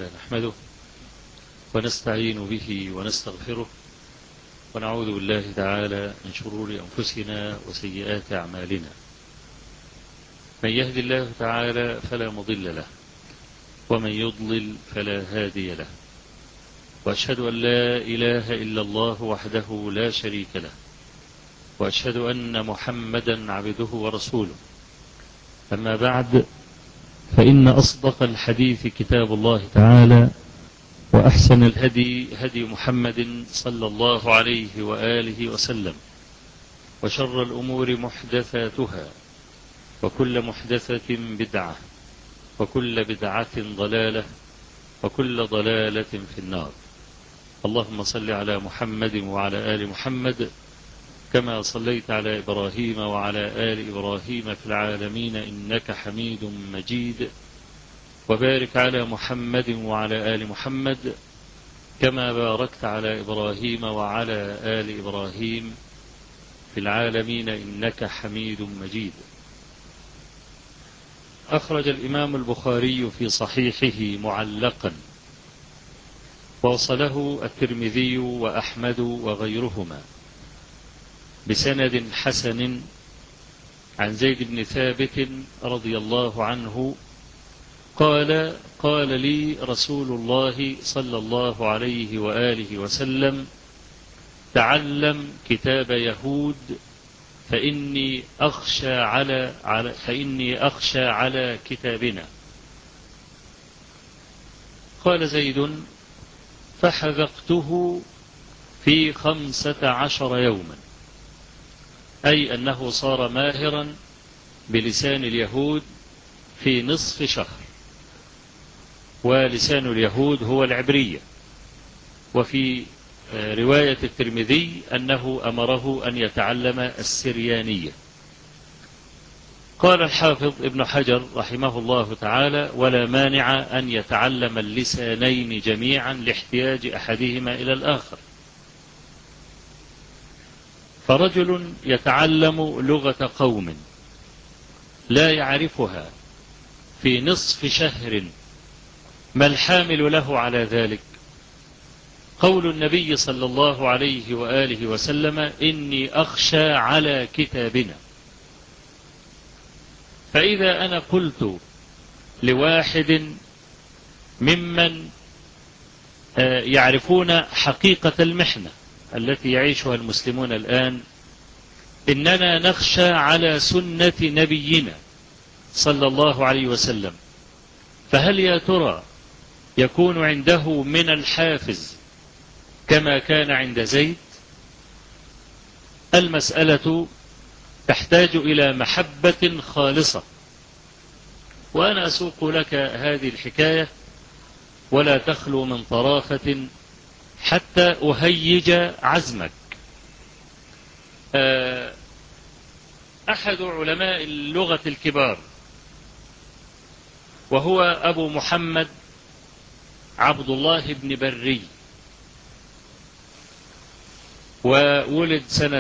تعالى نحمده ونستعين به ونستغفره ونعوذ بالله تعالى من شرور أنفسنا وسيئات أعمالنا. من يهد الله تعالى فلا مضل له ومن يضلل فلا هادي له، وأشهد أن لا إله إلا الله وحده لا شريك له، وأشهد أن محمدا عبده ورسوله. أما بعد، فإن أصدق الحديث كتاب الله تعالى، وأحسن الهدي هدي محمد صلى الله عليه وآله وسلم، وشر الأمور محدثاتها، وكل محدثة بدعة، وكل بدعة ضلالة، وكل ضلالة في النار. اللهم صل على محمد وعلى آل محمد كما صليت على إبراهيم وعلى آل إبراهيم في العالمين إنك حميد مجيد، وبارك على محمد وعلى آل محمد كما باركت على إبراهيم وعلى آل إبراهيم في العالمين إنك حميد مجيد. أخرج الإمام البخاري في صحيحه معلقا، ووصله الترمذي وأحمد وغيرهم بسند حسن عن زيد بن ثابت رضي الله عنه قال: قال لي رسول الله صلى الله عليه وآله وسلم: تعلم كتاب يهود فإني أخشى على كتابنا. قال زيد: فحذقته في 15 يوما، أي أنه صار ماهرا بلسان اليهود في نصف شهر، ولسان اليهود هو العبرية. وفي رواية الترمذي أنه أمره أن يتعلم السريانية. قال الحافظ ابن حجر رحمه الله تعالى: ولا مانع أن يتعلم اللسانين جميعا لاحتياج أحدهما إلى الآخر. فرجل يتعلم لغة قوم لا يعرفها في نصف شهر، ما الحامل له على ذلك؟ قول النبي صلى الله عليه وآله وسلم: إني أخشى على كتابنا. فإذا أنا قلت لواحد ممن يعرفون حقيقة المحنة التي يعيشها المسلمون الآن، إننا نخشى على سنة نبينا صلى الله عليه وسلم، فهل يا ترى يكون عنده من الحافز كما كان عند زيد؟ المسألة تحتاج إلى محبة خالصة. وأنا أسوق لك هذه الحكاية ولا تخلو من طرافة حتى أهيج عزمك. أحد علماء اللغة الكبار، وهو أبو محمد عبد الله بن بري، وولد سنة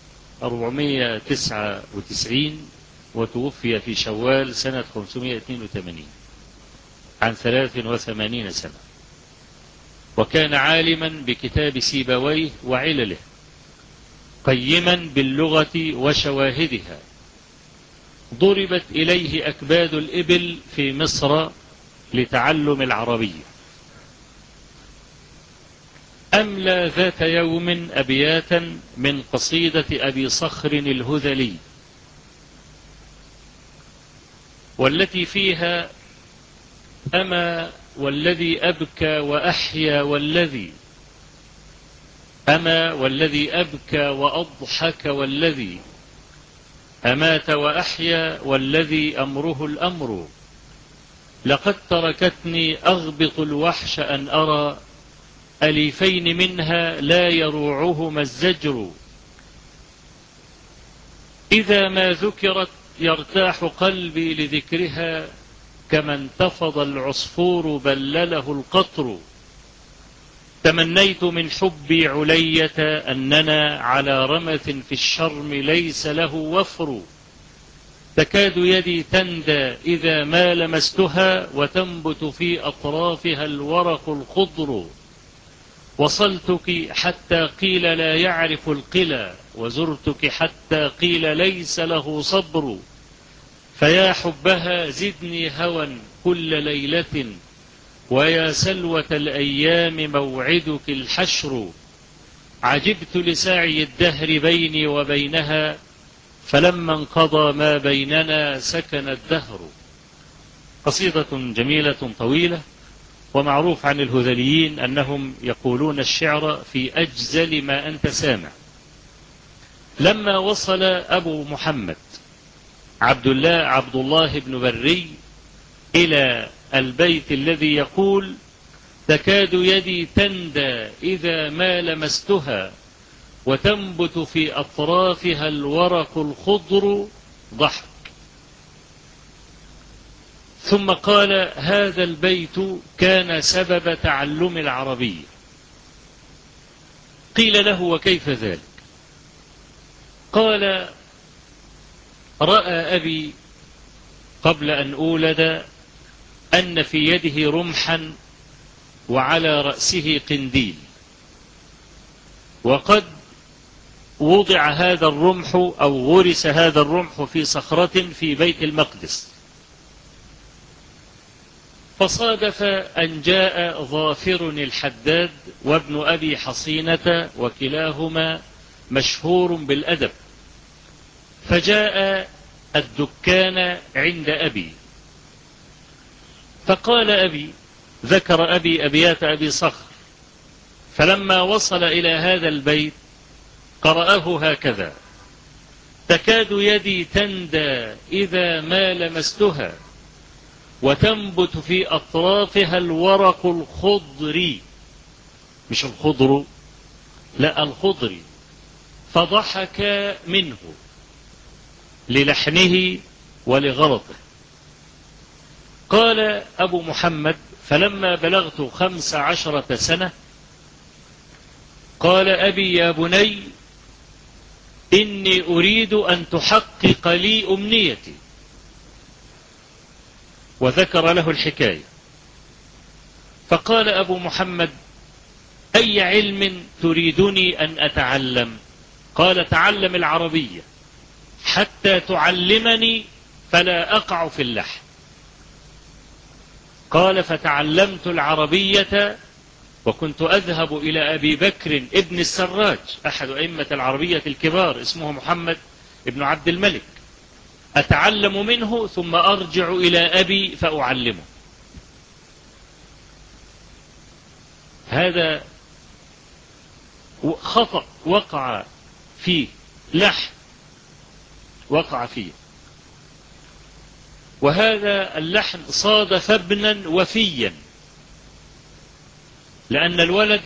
499 وتوفي في شوال سنة 582 عن 83 سنة، وكان عالما بكتاب سيبويه وعلله، قيما باللغة وشواهدها. ضربت إليه أكباد الإبل في مصر لتعلم العربية. أملى ذات يوم أبياتا من قصيدة أبي صخر الهذلي، والتي فيها: أما والذي أبكى وأحيا والذي، أما والذي أبكى وأضحك والذي أمات وأحيا والذي أمره الأمر، لقد تركتني أغبط الوحش أن أرى أليفين منها لا يروعهما الزجر، إذا ما ذكرت يرتاح قلبي لذكرها، كما انتفض العصفور بلله القطر، تمنيت من حبي علية أننا على رمث في الشرم ليس له وفر، تكاد يدي تندى إذا ما لمستها وتنبت في أطرافها الورق الخضر. وصلتك حتى قيل لا يعرف القلى وزرتك حتى قيل ليس له صبر. فيا حبها زدني هوى كل ليلة ويا سلوة الأيام موعدك الحشر. عجبت لسعي الدهر بيني وبينها فلما انقضى ما بيننا سكن الدهر. قصيدة جميلة طويلة، ومعروف عن الهذليين أنهم يقولون الشعر في أجزل ما أنت سامع. لما وصل أبو محمد عبد الله بن بري إلى البيت الذي يقول تكاد يدي تندى إذا ما لمستها وتنبت في أطرافها الورق الخضر، ضحك، ثم قال هذا البيت كان سبب تعلم العربية. قيل له وكيف ذلك؟ قال رأى أبي قبل أن أولد أن في يده رمحا وعلى رأسه قنديل، وقد وضع هذا الرمح أو غرس هذا الرمح في صخرة في بيت المقدس. فصادف أن جاء ظافر الحداد وابن أبي حصينة وكلاهما مشهور بالأدب، فجاء الدكان عند أبي فقال أبي، ذكر أبي أبيات أبي صخر، فلما وصل إلى هذا البيت قرأه هكذا: تكاد يدي تندى إذا ما لمستها وتنبت في أطرافها الورق الخضر، مش الخضر، لا الخضر. فضحك منه للحنه ولغلطه. قال أبو محمد فلما بلغت 15 سنة قال أبي يا بني إني أريد أن تحقق لي أمنيتي، وذكر له الحكاية. فقال أبو محمد أي علم تريدني أن أتعلم؟ قال تعلم العربية حتى تعلمني فلا أقع في اللحن. قال فتعلمت العربية وكنت أذهب إلى أبي بكر ابن السراج أحد أئمة العربية الكبار اسمه محمد ابن عبد الملك، أتعلم منه ثم أرجع إلى أبي فأعلمه. هذا خطأ وقع فيه، لحن وقع فيه، وهذا اللحن صادف ابنا وفيا، لأن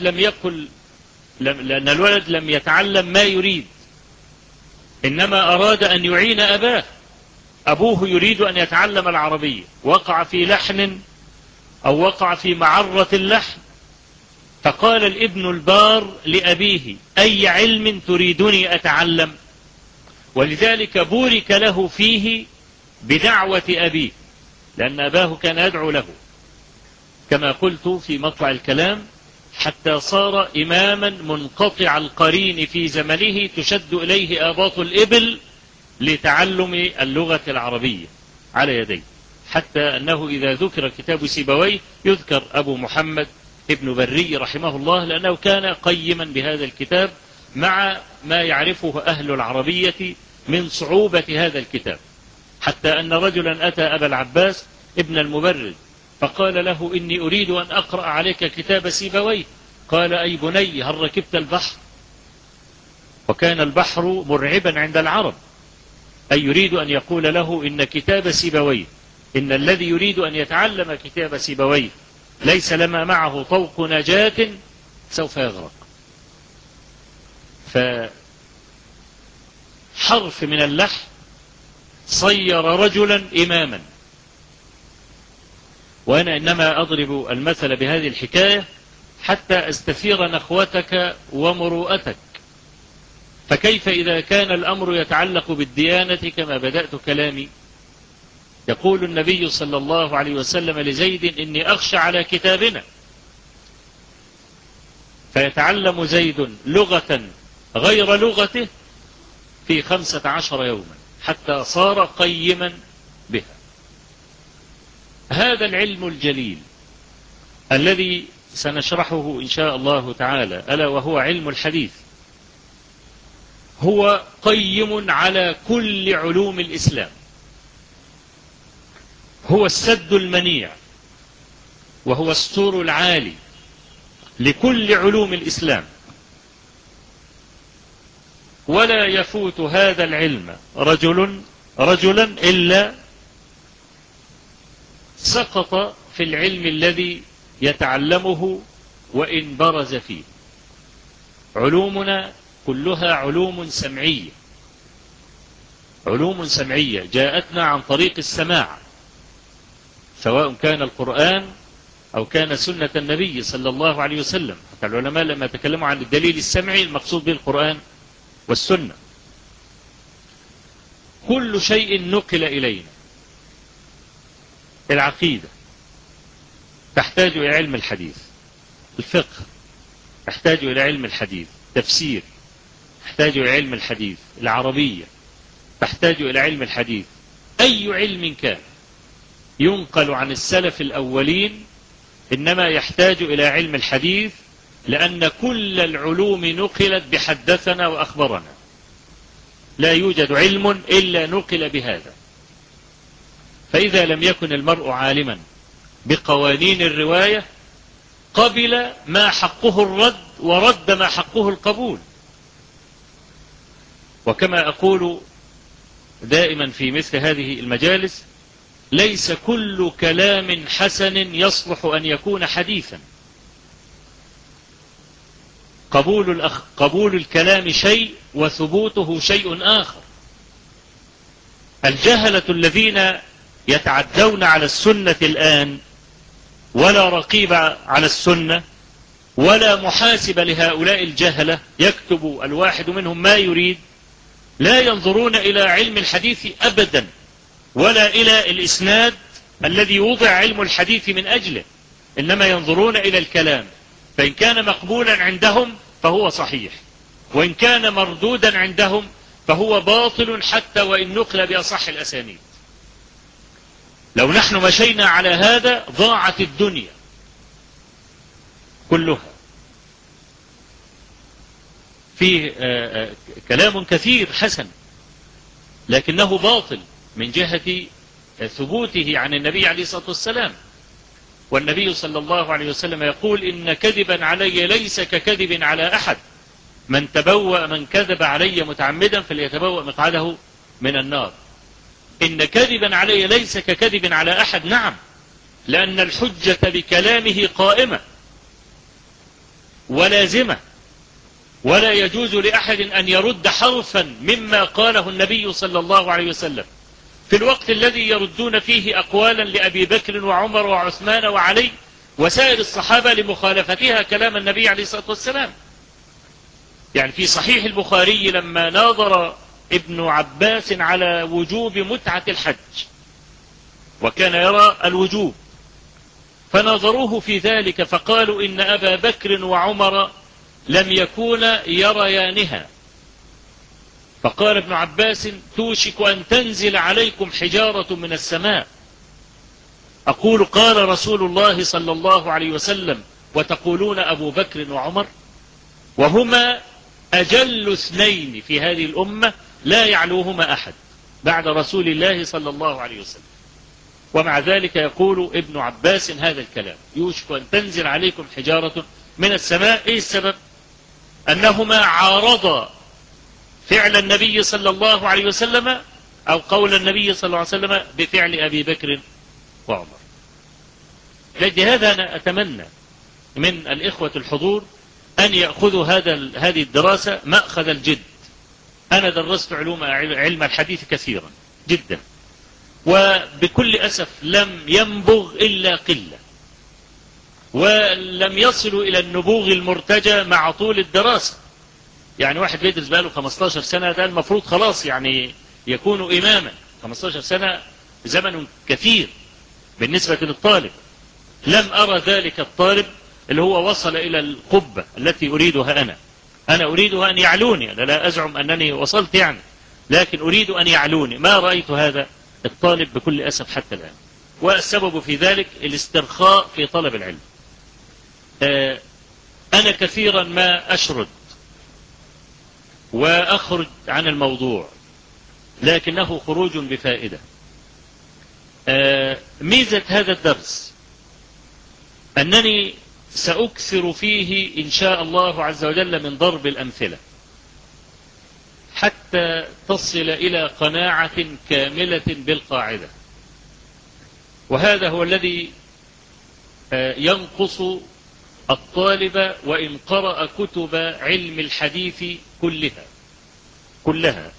الولد لم يتعلم ما يريد، إنما أراد أن يعين أباه. أبوه يريد أن يتعلم العربية، وقع في لحن أو وقع في معرة اللحن، فقال الابن البار لأبيه أي علم تريدني أتعلم؟ ولذلك بورك له فيه بدعوة أبيه، لأن أباه كان يدعو له كما قلت في مطلع الكلام، حتى صار إماما منقطع القرين في زمنه تشد إليه آباط الإبل لتعلم اللغة العربية على يديه، حتى أنه إذا ذكر كتاب سيبويه يذكر أبو محمد ابن بري رحمه الله، لأنه كان قيما بهذا الكتاب مع ما يعرفه أهل العربية من صعوبة هذا الكتاب، حتى أن رجلا أتى أبا العباس ابن المبرد فقال له إني أريد أن أقرأ عليك كتاب سيبويه. قال أي بني هل ركبت البحر؟ وكان البحر مرعبا عند العرب، أي يريد أن يقول له إن كتاب سيبويه، إن الذي يريد أن يتعلم كتاب سيبويه ليس لما معه طوق نجاة سوف يغرق. فحرف من اللحن صير رجلا إماما. وأنا إنما أضرب المثل بهذه الحكاية حتى أستثير نخوتك ومروءتك. فكيف إذا كان الأمر يتعلق بالديانة كما بدأت كلامي، يقول النبي صلى الله عليه وسلم لزيد إني أخشى على كتابنا، فيتعلم زيد لغة غير لغته في 15 يوما حتى صار قيما بها. هذا العلم الجليل الذي سنشرحه إن شاء الله تعالى ألا وهو علم الحديث هو قيم على كل علوم الإسلام، هو السد المنيع وهو السور العالي لكل علوم الإسلام. ولا يفوت هذا العلم رجلا إلا سقط في العلم الذي يتعلمه وإن برز فيه. علومنا كلها علوم سمعية، علوم سمعية جاءتنا عن طريق السماع، سواء كان القرآن أو كان سنة النبي صلى الله عليه وسلم. حتى العلماء لما تكلموا عن الدليل السمعي المقصود به القرآن والسنة. كل شيء نقل إلينا. العقيدة تحتاج إلى علم الحديث، الفقه تحتاج إلى علم الحديث، تفسير تحتاج إلى علم الحديث، العربية تحتاج إلى علم الحديث. أي علم كان ينقل عن السلف الأولين إنما يحتاج إلى علم الحديث، لأن كل العلوم نقلت بحدثنا وأخبرنا، لا يوجد علم إلا نقل بهذا. فإذا لم يكن المرء عالما بقوانين الرواية قبل ما حقه الرد ورد ما حقه القبول. وكما أقول دائما في مثل هذه المجالس، ليس كل كلام حسن يصلح أن يكون حديثا. قبول الكلام شيء وثبوته شيء آخر. الجهلة الذين يتعدون على السنة الآن ولا رقيب على السنة ولا محاسب لهؤلاء الجهلة، يكتب الواحد منهم ما يريد، لا ينظرون إلى علم الحديث أبدا ولا إلى الإسناد الذي وضع علم الحديث من أجله، إنما ينظرون إلى الكلام، فإن كان مقبولا عندهم فهو صحيح، وإن كان مردودا عندهم فهو باطل حتى وإن نقل بأصح الأسانيد. لو نحن مشينا على هذا ضاعت الدنيا كلها. فيه كلام كثير حسن لكنه باطل من جهة ثبوته عن النبي عليه الصلاة والسلام. والنبي صلى الله عليه وسلم يقول إن كذبا علي ليس ككذب على أحد، من كذب علي متعمدا فليتبوأ مقعده من النار. إن كذبا علي ليس ككذب على أحد، نعم، لأن الحجة بكلامه قائمة ولازمة، ولا يجوز لأحد أن يرد حرفا مما قاله النبي صلى الله عليه وسلم في الوقت الذي يردون فيه أقوالا لأبي بكر وعمر وعثمان وعلي وسائر الصحابة لمخالفتها كلام النبي عليه الصلاة والسلام. يعني في صحيح البخاري لما ناظر ابن عباس على وجوب متعة الحج، وكان يرى الوجوب، فناظروه في ذلك فقالوا إن أبا بكر وعمر لم يكونا يريانها. فقال ابن عباس توشك أن تنزل عليكم حجارة من السماء. أقول قال رسول الله صلى الله عليه وسلم وتقولون أبو بكر وعمر، وهما أجل اثنين في هذه الأمة لا يعلوهما أحد بعد رسول الله صلى الله عليه وسلم. ومع ذلك يقول ابن عباس هذا الكلام، يوشك أن تنزل عليكم حجارة من السماء. إيه السبب؟ أنهما عارضا فعل النبي صلى الله عليه وسلم أو قول النبي صلى الله عليه وسلم بفعل أبي بكر وعمر. لهذا أنا أتمنى من الإخوة الحضور أن يأخذوا هذه الدراسة مأخذ الجد. أنا درست علم الحديث كثيرا جدا، وبكل أسف لم ينبغ إلا قلة، ولم يصلوا إلى النبوغ المرتجى مع طول الدراسة. يعني واحد بيدرس بقاله 15 سنة ده المفروض خلاص يعني يكون إماما. 15 سنة زمن كثير بالنسبة للطالب. لم أرى ذلك الطالب اللي هو وصل إلى القبة التي أريدها أنا أريدها أن يعلوني، أنا لا أزعم أنني وصلت يعني، لكن أريد أن يعلوني. ما رأيت هذا الطالب بكل أسف حتى الآن، والسبب في ذلك الاسترخاء في طلب العلم. أنا كثيرا ما أشرد وأخرج عن الموضوع، لكنه خروج بفائدة. ميزة هذا الدرس أنني سأكثر فيه إن شاء الله عز وجل من ضرب الأمثلة حتى تصل إلى قناعة كاملة بالقاعدة. وهذا هو الذي ينقص الطالب وإن قرأ كتب علم الحديث كلها.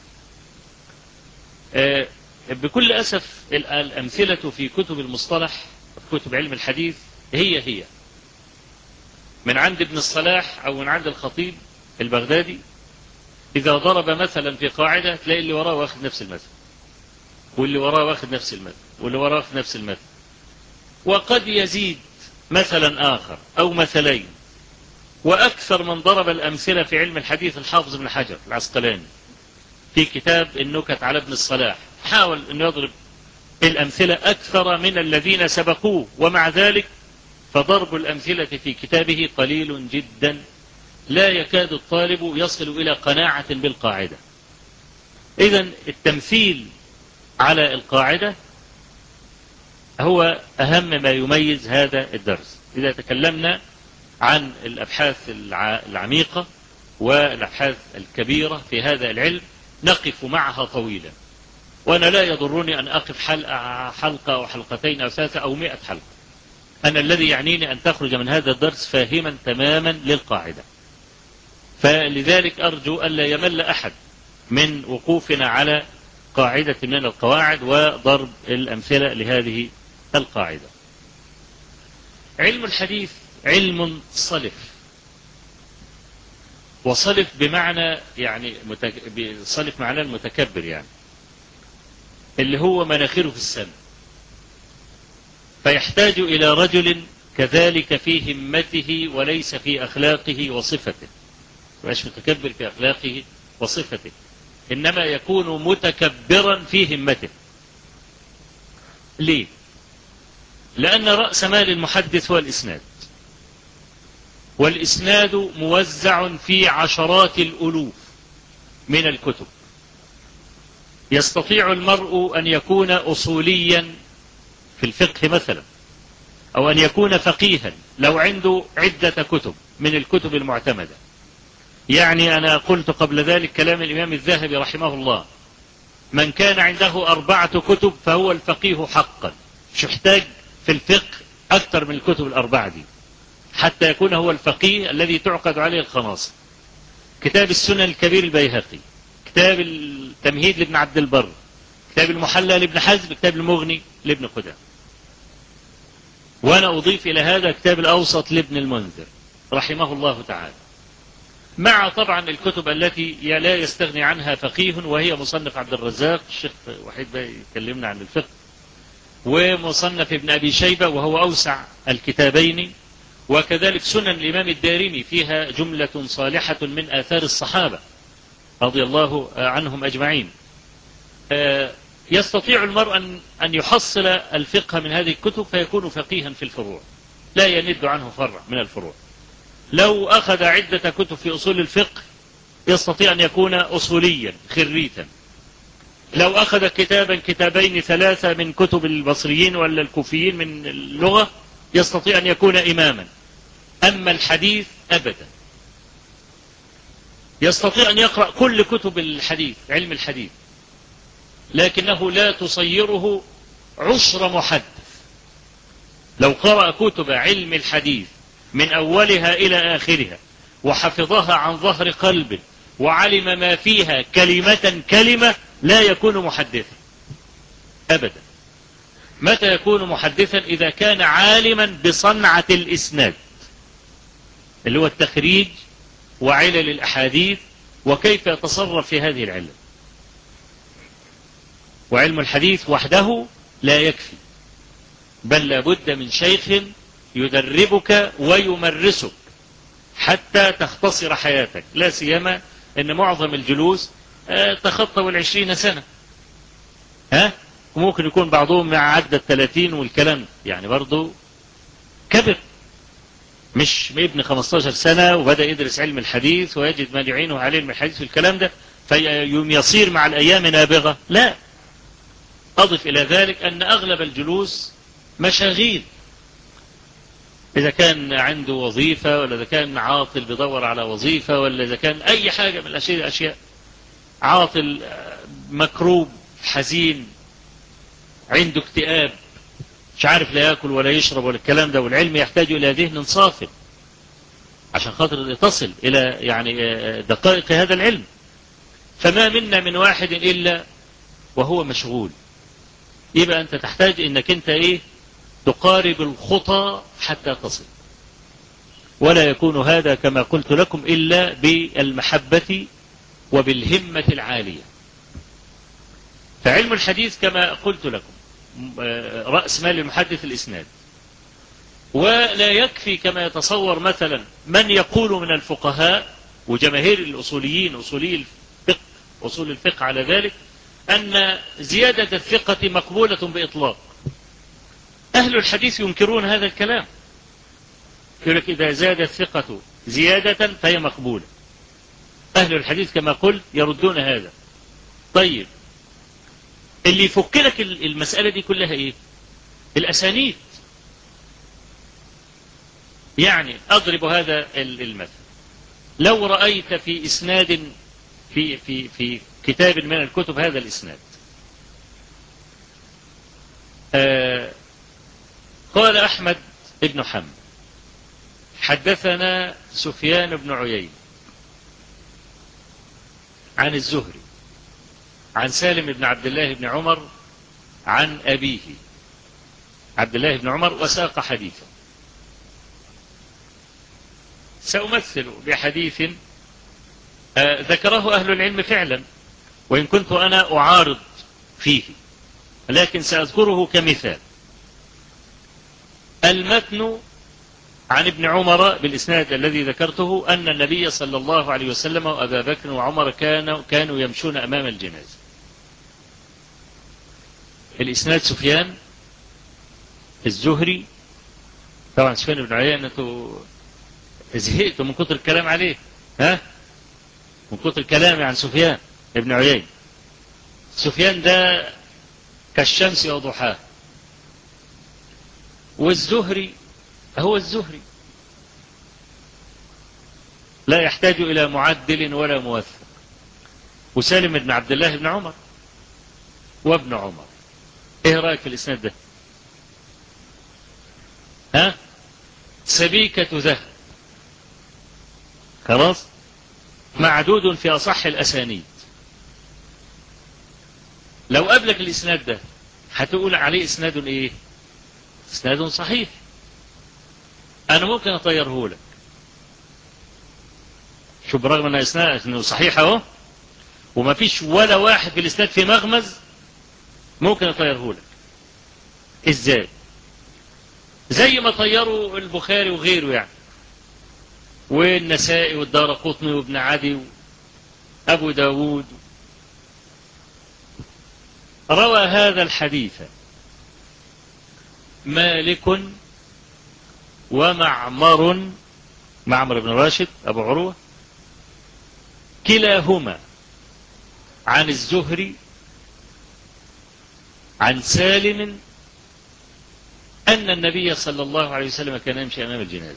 بكل أسف الأمثلة في كتب المصطلح، في كتب علم الحديث، هي من عند ابن الصلاح أو من عند الخطيب البغدادي. إذا ضرب مثلا في قاعدة تلاقي اللي وراه واخد نفس المثل، واللي وراه واخد نفس المثل، واللي وراه واخد نفس المثل، وقد يزيد مثلا آخر أو مثلين. وأكثر من ضرب الأمثلة في علم الحديث الحافظ بن حجر العسقلاني في كتاب النكت على ابن الصلاح، حاول أن يضرب الأمثلة أكثر من الذين سبقوه، ومع ذلك فضرب الأمثلة في كتابه قليل جدا، لا يكاد الطالب يصل إلى قناعة بالقاعدة. إذن التمثيل على القاعدة هو أهم ما يميز هذا الدرس. إذا تكلمنا عن الأبحاث العميقة والأبحاث الكبيرة في هذا العلم نقف معها طويلا، وأنا لا يضرني أن أقف حلقة أو حلقتين أو 3 أو 100 حلقة. أنا الذي يعنيني أن تخرج من هذا الدرس فاهما تماما للقاعدة. فلذلك أرجو ألا يمل أحد من وقوفنا على قاعدة من القواعد وضرب الأمثلة لهذه القاعدة. علم الحديث علم صلف، وصلف بمعنى يعني صلف معناه المتكبر، يعني اللي هو مناخيره في السماء، فيحتاج إلى رجل كذلك في همته وليس في أخلاقه وصفته. مش متكبر في أخلاقه وصفته، إنما يكون متكبرا في همته. ليه؟ لأن رأس مال المحدث هو الإسناد، والإسناد موزع في عشرات الألوف من الكتب. يستطيع المرء أن يكون أصوليا في الفقه مثلا، أو أن يكون فقيها لو عنده عدة كتب من الكتب المعتمدة. يعني أنا قلت قبل ذلك كلام الإمام الذهبي رحمه الله: من كان عنده 4 كتب فهو الفقيه حقا. مش محتاج في الفقه أكثر من الكتب ال4 دي حتى يكون هو الفقيه الذي تعقد عليه الخناصر. كتاب السنن الكبير البيهقي، كتاب التمهيد لابن عبد البر، كتاب المحلى لابن حزم، كتاب المغني لابن قدامة. وأنا أضيف إلى هذا كتاب الأوسط لابن المنذر رحمه الله تعالى، مع طبعا الكتب التي لا يستغني عنها فقيه، وهي مصنف عبد الرزاق، الشيخ وحيد بقى يكلمنا عن الفقه، ومصنف ابن أبي شيبة وهو أوسع الكتابين، وكذلك سنن الإمام الدارمي فيها جملة صالحة من آثار الصحابة رضي الله عنهم أجمعين. يستطيع المرء أن يحصل الفقه من هذه الكتب فيكون فقيها في الفروع، لا يند عنه فرع من الفروع. لو أخذ عدة كتب في أصول الفقه يستطيع أن يكون أصوليا خريتا. لو أخذ كتابين 3 من كتب البصريين ولا الكوفيين من اللغة يستطيع أن يكون إماما. أما الحديث أبدا، يستطيع أن يقرأ كل كتب الحديث، علم الحديث، لكنه لا تصيره عشر محدث. لو قرأ كتب علم الحديث من أولها إلى آخرها وحفظها عن ظهر قلب وعلم ما فيها كلمة كلمة لا يكون محدثا أبدا. متى يكون محدثا؟ إذا كان عالما بصنعة الإسناد اللي هو التخريج وعلل الأحاديث وكيف يتصرف في هذه العلم. وعلم الحديث وحده لا يكفي، بل لابد من شيخ يدربك ويمرسك حتى تختصر حياتك، لا سيما ان معظم الجلوس تخطوا 20 سنة، وممكن يكون بعضهم مع عدى 30 والكلام، يعني برضو كبر، مش ابن 15 سنة وبدأ يدرس علم الحديث ويجد من يعينه على علم الحديث والكلام ده فيصير مع الأيام نابغة. لا، أضف إلى ذلك أن أغلب الجلوس مشاغيل، إذا كان عنده وظيفة، ولا إذا كان عاطل بيدور على وظيفة، ولا إذا كان أي حاجة من الأشياء، عاطل مكروب حزين عنده اكتئاب مش عارف لا يأكل ولا يشرب ولا الكلام ده، والعلم يحتاج إلى ذهن صافٍ عشان خاطر تصل إلى يعني دقائق هذا العلم. فما منا من واحد إلا وهو مشغول. يبقى أنت تحتاج إنك أنت تقارب الخطى حتى تصل، ولا يكون هذا كما قلت لكم إلا بالمحبة وبالهمة العالية. فعلم الحديث كما قلت لكم رأس مال المحدث الإسناد، ولا يكفي كما يتصور مثلا من يقول من الفقهاء وجماهير الأصوليين، أصولي الفقه، أصول الفقه على ذلك، أن زيادة الثقة مقبولة بإطلاق. أهل الحديث ينكرون هذا الكلام، يقول لك إذا زاد الثقة زيادة فهي مقبولة. أهل الحديث كما قلت يردون هذا. طيب اللي يفك لك المسألة دي كلها الأسانيد. يعني أضرب هذا المثل، لو رأيت في إسناد في كتاب من الكتب هذا الإسناد قال أحمد بن حنبل حدثنا سفيان بن عيينة عن الزهري عن سالم بن عبد الله بن عمر عن أبيه عبد الله بن عمر، وساق حديثا. سأمثل بحديث ذكره أهل العلم فعلا، وإن كنت أنا أعارض فيه، لكن سأذكره كمثال. المتن عن ابن عمر بالإسناد الذي ذكرته أن النبي صلى الله عليه وسلم وأبا بكر وعمر كانوا يمشون أمام الجنازة. الإسناد سفيان الزهري، طبعا سفيان بن عيينة أنتوا زهقتوا من كتر الكلام عليه، من كتر الكلام عن سفيان بن عيينة. سفيان ده كالشمس وضحاها، والزهري هو الزهري، لا يحتاج إلى معدل ولا موثق. وسالم بن عبد الله بن عمر وابن عمر. ايه رأيك في الإسناد ده؟ سبيكة ذهب، خلاص، معدود في أصح الأسانيد. لو قابلك الإسناد ده هتقول عليه إسناد إسناد صحيح. أنا ممكن أطيره لك، شو برغم أن إسناده صحيح أهو، وما فيش ولا واحد في الإسناد في مغمز، ممكن أطيره لك. إزاي؟ زي ما طيروا البخاري وغيره يعني، والنسائي والدارقطني وابن عدي وأبو داود. روى هذا الحديث مالك ومعمر، معمر بن راشد أبو عروة، كلاهما عن الزهري عن سالم أن النبي صلى الله عليه وسلم كان يمشي أمام الجنازة.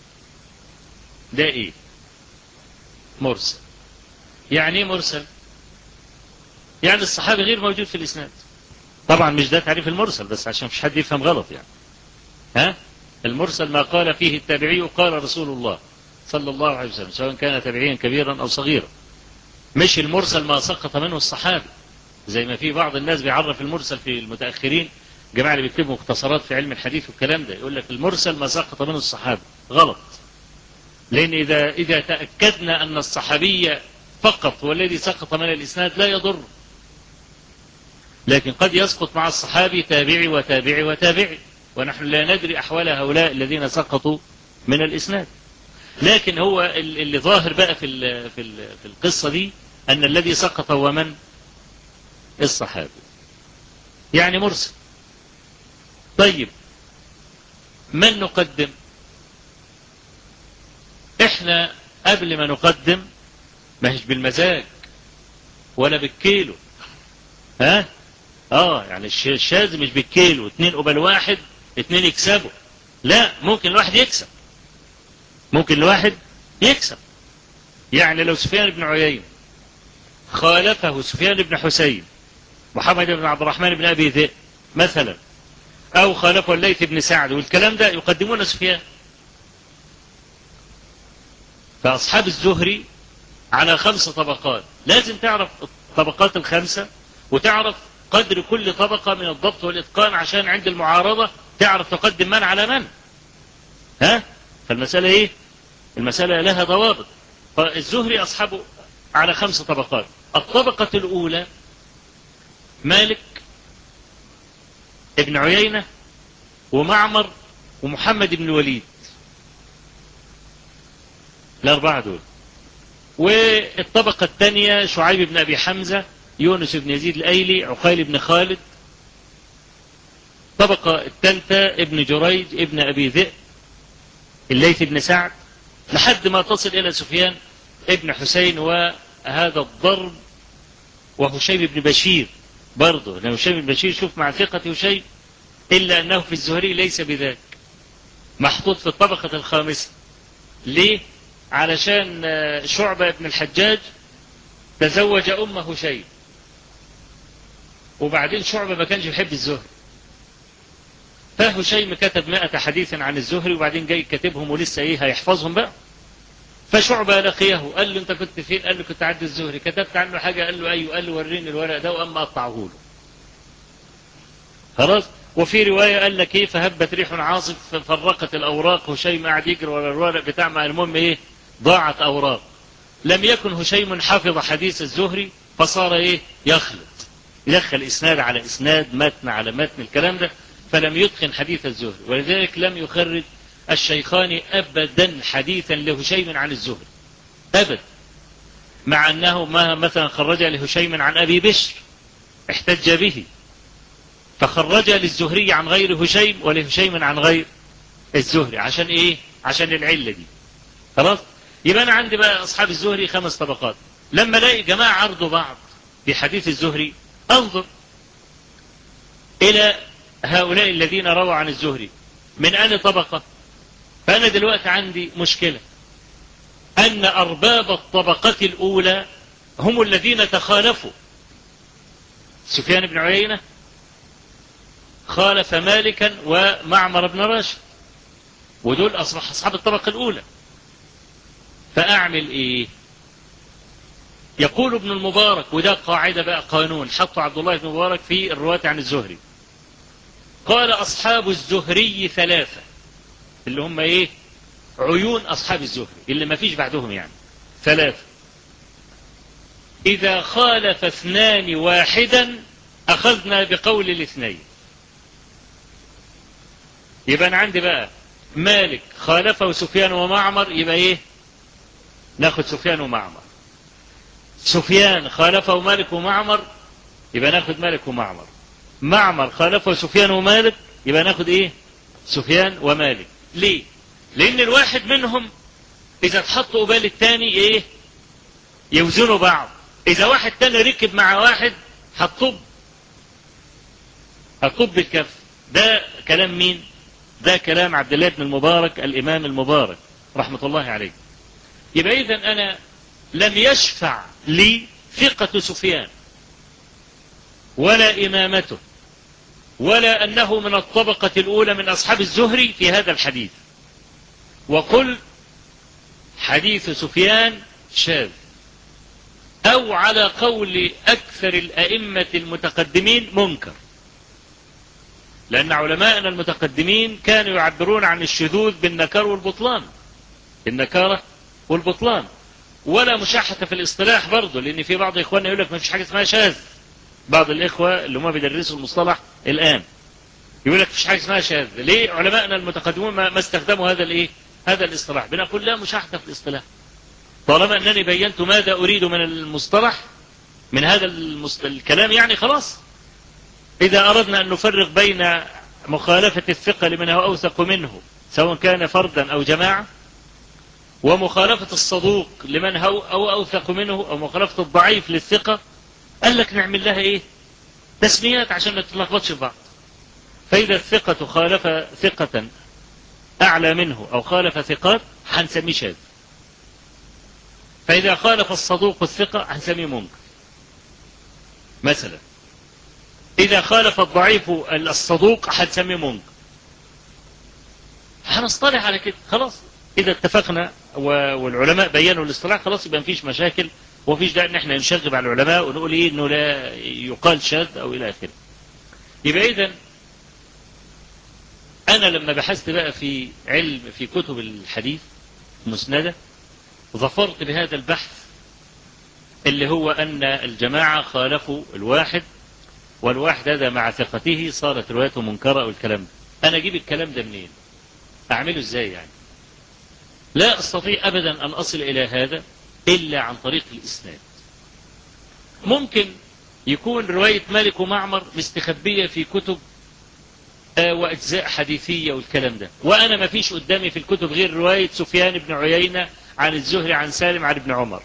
ده مرسل. يعني ايه مرسل؟ يعني الصحابي غير موجود في الإسناد. طبعا مش ده تعريف المرسل، بس عشان مش حد يفهم غلط يعني. المرسل ما قال فيه التابعي قال رسول الله صلى الله عليه وسلم، سواء كان تابعيا كبيرا أو صغيرا. مش المرسل ما سقط منه الصحابي، زي ما في بعض الناس بيعرف المرسل في المتأخرين، جماعة اللي بيكتبوا مختصرات في علم الحديث والكلام ده، يقول لك المرسل ما سقط منه الصحابي. غلط، لأن إذا تأكدنا أن الصحابي فقط هو الذي سقط من الإسناد لا يضر. لكن قد يسقط مع الصحابي تابعي وتابعي وتابعي، ونحن لا ندري أحوال هؤلاء الذين سقطوا من الإسناد. لكن هو اللي ظاهر بقى في القصة دي أن الذي سقط هو من؟ الصحابي، يعني مرسل. طيب من نقدم؟ احنا قبل ما نقدم ما هيش بالمزاج ولا بالكيلو، ها؟ يعني الشاذ مش بالكيلو، 2 قبل 1 2 يكسبوا، لا، ممكن الواحد يكسب، ممكن الواحد يكسب. يعني لو سفيان بن عيينة خالفه سفيان بن حسين محمد بن عبد الرحمن بن أبي ذئب مثلا، أو خالفه الليث بن سعد، والكلام ده يقدمون سفيان. فأصحاب الزهري على 5 طبقات، لازم تعرف الطبقات ال5 وتعرف قدر كل طبقة من الضبط والإتقان، عشان عند المعارضة تعرف تقدم من على من. ها؟ فالمسألة ايه؟ المسألة لها ضوابط. فالزهري أصحابه على 5 طبقات. الطبقة الأولى مالك ابن عيينة ومعمر ومحمد بن الوليد، ال4 دول. والطبقة الثانية شعيب بن أبي حمزة، يونس بن يزيد الأيلي، عقيل بن خالد. الطبقة الثالثة ابن جريج ابن أبي ذئب، الليث بن سعد، لحد ما تصل إلى سفيان ابن حسين وهذا الضرب، وهشيم بن بشير برضه، لأن هشيم بن بشير شوف مع ثقة هشيم، إلا أنه في الزهري ليس بذاك، محطوط في الطبقة الخامسة. ليه؟ علشان شعبة بن الحجاج تزوج أم هشيم، وبعدين شعبة ما كانش يحب الزهري، فهشيم كتب 100 حديث عن الزهري، وبعدين جاي كاتبهم ولسه ايه هيحفظهم بقى. فشعبة لقيه قال له انت كنت فين؟ قال له كنت عند الزهري. كتبت عنه حاجة؟ قال له ايوه. قال له وريني الورق ده، واما قطعه له. خلاص. وفي رواية قال لك ايه، فهبت ريح عاصف فرقت الاوراق، هشيم قاعد يجري ورا الورق بتاع، ما المهم ايه، ضاعت اوراق. لم يكن هشيم حافظ حديث الزهري، فصار ايه، يخلط، يدخل اسناد على اسناد، متن على متن، الكلام ده، فلم يتقن حديث الزهري. ولذلك لم يخرج الشيخان ابدا حديثا لهشيم عن الزهري ابدا، مع انه ما مثلا خرج لهشيم عن ابي بشر احتج به، فخرج للزهري عن غير هشيم ولهشيم عن غير الزهري. عشان ايه؟ عشان العله دي. خلاص. يبقى انا عندي بقى اصحاب الزهري 5 طبقات. لما الاقي جماعه عرضوا بعض في حديث الزهري، انظر الى هؤلاء الذين رووا عن الزهري من أي طبقة. فأنا دلوقتي عندي مشكلة، أن أرباب الطبقة الأولى هم الذين تخالفوا. سفيان بن عيينة خالف مالكا ومعمر بن راشد، ودول أصحاب الطبقة الأولى. فأعمل إيه؟ يقول ابن المبارك، وده قاعدة بقى، قانون حطه عبد الله بن المبارك في الرواة عن الزهري، قال أصحاب الزهري 3، اللي هم إيه، عيون أصحاب الزهري اللي ما فيش بعدهم، يعني 3. إذا خالف 2 واحدا أخذنا بقول الاثنين. يبقى أنا عندي بقى مالك خالفه سفيان ومعمر، يبقى إيه، ناخد سفيان ومعمر. سفيان خالفه مالك ومعمر، يبقى ناخد مالك ومعمر. معمر خالفه سفيان ومالك، يبقى ناخد إيه، سفيان ومالك. ليه؟ لأن الواحد منهم إذا اتحطوا قبال الثاني إيه، يوزنوا بعض. إذا واحد تاني ركب مع واحد هتطب بالكف. ده كلام مين؟ ده كلام عبد الله بن المبارك، الإمام المبارك رحمة الله عليه. يبقى إذن أنا لم يشفع لي ثقة سفيان ولا إمامته ولا أنه من الطبقة الأولى من أصحاب الزهري في هذا الحديث، وقل حديث سفيان شاذ، أو على قول أكثر الأئمة المتقدمين منكر. لأن علماءنا المتقدمين كانوا يعبرون عن الشذوذ بالنكار والبطلان، النكارة والبطلان، ولا مشاحة في الاصطلاح برضه، لأن في بعض إخواننا يقول لك ما فيش حاجة اسمها شاذ، بعض الإخوة اللي هم بيدرسوا المصطلح الآن يقول لك مفيش حاجة اسمها شاذ. ليه؟ علماءنا المتقدمون ما استخدموا هذا الإيه؟ هذا الاصطلاح. بنقول لا مشاحة في الاصطلاح، طالما أنني بينت ماذا أريد من المصطلح، من هذا الكلام، يعني خلاص. إذا أردنا أن نفرق بين مخالفة الثقة لمن هو أوثق منه سواء كان فردا أو جماعة، ومخالفة الصدوق لمن هو أو أوثق منه، أو مخالفة الضعيف للثقة، قال لك نعمل لها إيه؟ تسميات عشان ما تتلخبطش في بعض. فإذا الثقة خالف ثقة أعلى منه أو خالف ثقات هنسميه شاذ. فإذا خالف الصدوق الثقة هنسميه منكر مثلا. إذا خالف الضعيف الصدوق هنسميه منكر. هنصطلح على كده خلاص. إذا اتفقنا والعلماء بينوا الاصطلاح خلاص، يبقى مفيش مشاكل ومفيش داعي ان احنا نشغب على العلماء ونقول ايه انه لا يقال شاذ او الى اخره. يبقى اذا انا لما بحثت بقى في علم في كتب الحديث مسندة ظفرت بهذا البحث اللي هو ان الجماعة خالفوا الواحد، والواحد هذا مع ثقته صارت روايته منكرة والكلام ده. انا اجيب الكلام ده منين؟ اعمله ازاي يعني؟ لا استطيع ابدا ان اصل الى هذا الا عن طريق الاسناد. ممكن يكون رواية مالك ومعمر مستخبية في كتب واجزاء حديثية والكلام ده، وانا ما فيش قدامي في الكتب غير رواية سفيان بن عيينة عن الزهري عن سالم عن ابن عمر.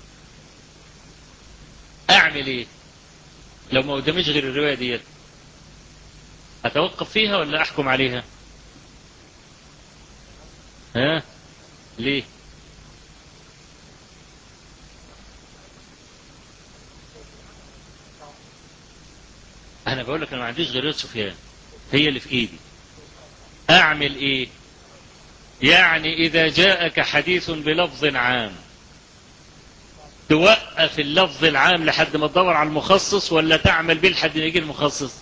اعمل ايه لو ما قداميش غير الرواية ديت؟ اتوقف فيها ولا احكم عليها؟ ها ليه؟ انا بقول لك انا ما عنديش غير رواية سفيان، هي اللي في ايدي. اعمل ايه؟ يعني اذا جاءك حديث بلفظ عام توقف اللفظ العام لحد ما تدور على المخصص، ولا تعمل به لحد ما يجي المخصص؟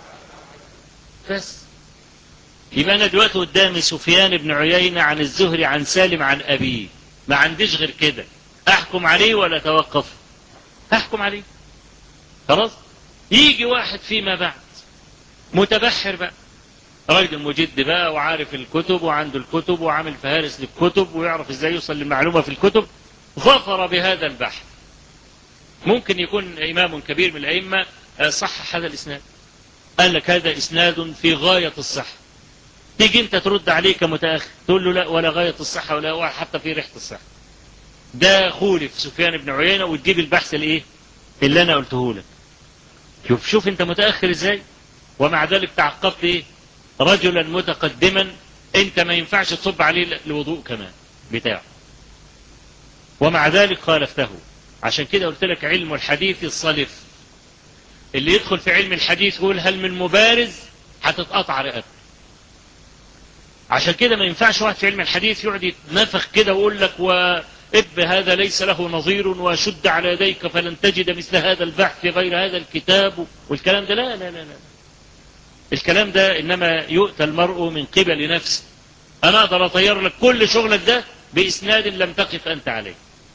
بس يبقى انا دلوقتي قدامي سفيان بن عيينة عن الزهري عن سالم عن ابيه، ما عنديش غير كده. احكم عليه ولا اتوقف؟ احكم عليه. خلاص. يجي واحد فيما بعد متبحر بقى، راجل مجد بقى وعارف الكتب وعنده الكتب وعامل فهارس للكتب ويعرف ازاي يوصل للمعلومة في الكتب، ظفر بهذا البحث. ممكن يكون امام كبير من الائمة صحح هذا الاسناد، قال لك هذا اسناد في غاية الصحة. تيجي انت ترد عليه كمتأخر تقول له لا ولا غاية الصحة ولا حتى في ريحة الصحة. ده خولف سفيان بن عيينة، وتجيب البحث الايه اللي انا قلته لك. شوف انت متأخر ازاي، ومع ذلك تعقبت ايه؟ رجلا متقدما انت ما ينفعش تصب عليه الوضوء كمان بتاعه، ومع ذلك خالفته. عشان كده قلت لك علم الحديث الصلف. اللي يدخل في علم الحديث يقول هل من مبارز هتتقطع رقبته. عشان كده ما ينفعش واحد في علم الحديث يقعد يتنفخ كده ويقول لك وإب هذا ليس له نظير وشد على يديك فلن تجد مثل هذا البحث في غير هذا الكتاب والكلام ده. لا لا لا لا، الكلام ده إنما يؤتى المرء من قبل نفسه. أنا أقدر أطير لك كل شغلك ده بإسناد لم تقف أنت عليه.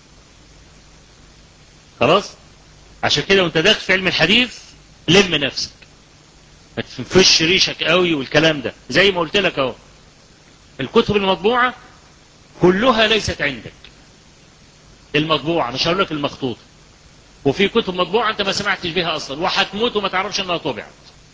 خلاص. عشان كده وانت داخل في علم الحديث لم نفسك، ما تنفش ريشك قوي والكلام ده. زي ما قلت لك اهو، الكتب المطبوعة كلها ليست عندك، المطبوعة مش هقول لك المخطوطة. وفي كتب مطبوعة انت ما سمعتش بها اصلا وهتموت وما تعرفش انها طبعت.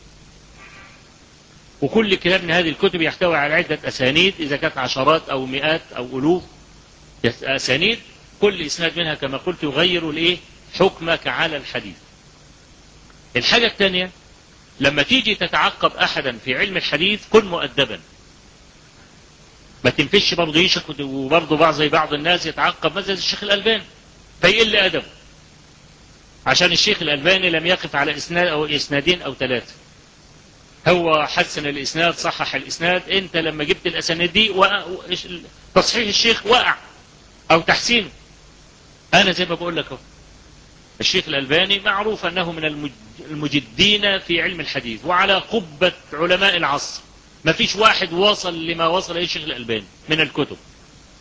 وكل كتاب من هذه الكتب يحتوي على عدة اسانيد، اذا كانت عشرات او مئات او الوف اسانيد، كل اسناد منها كما قلت يغير الايه حكمك على الحديث. الحاجة الثانية، لما تيجي تتعقب احدا في علم الحديث كن مؤدبا، ما تنفش برضه يشك. وبرضه زي بعض الناس يتعقب مثلا الشيخ الألباني فيقل أدبه عشان الشيخ الألباني لم يقف على إسناد أو إسنادين أو ثلاثة، هو حسن الإسناد صحح الإسناد. أنت لما جبت الأسانيد دي تصحيح الشيخ وقع أو تحسينه. أنا زي ما بقول لك اهو، الشيخ الألباني معروف أنه من المجدين في علم الحديث وعلى قبة علماء العصر. ما فيش واحد وصل لما وصل إليه الشيخ الألباني من الكتب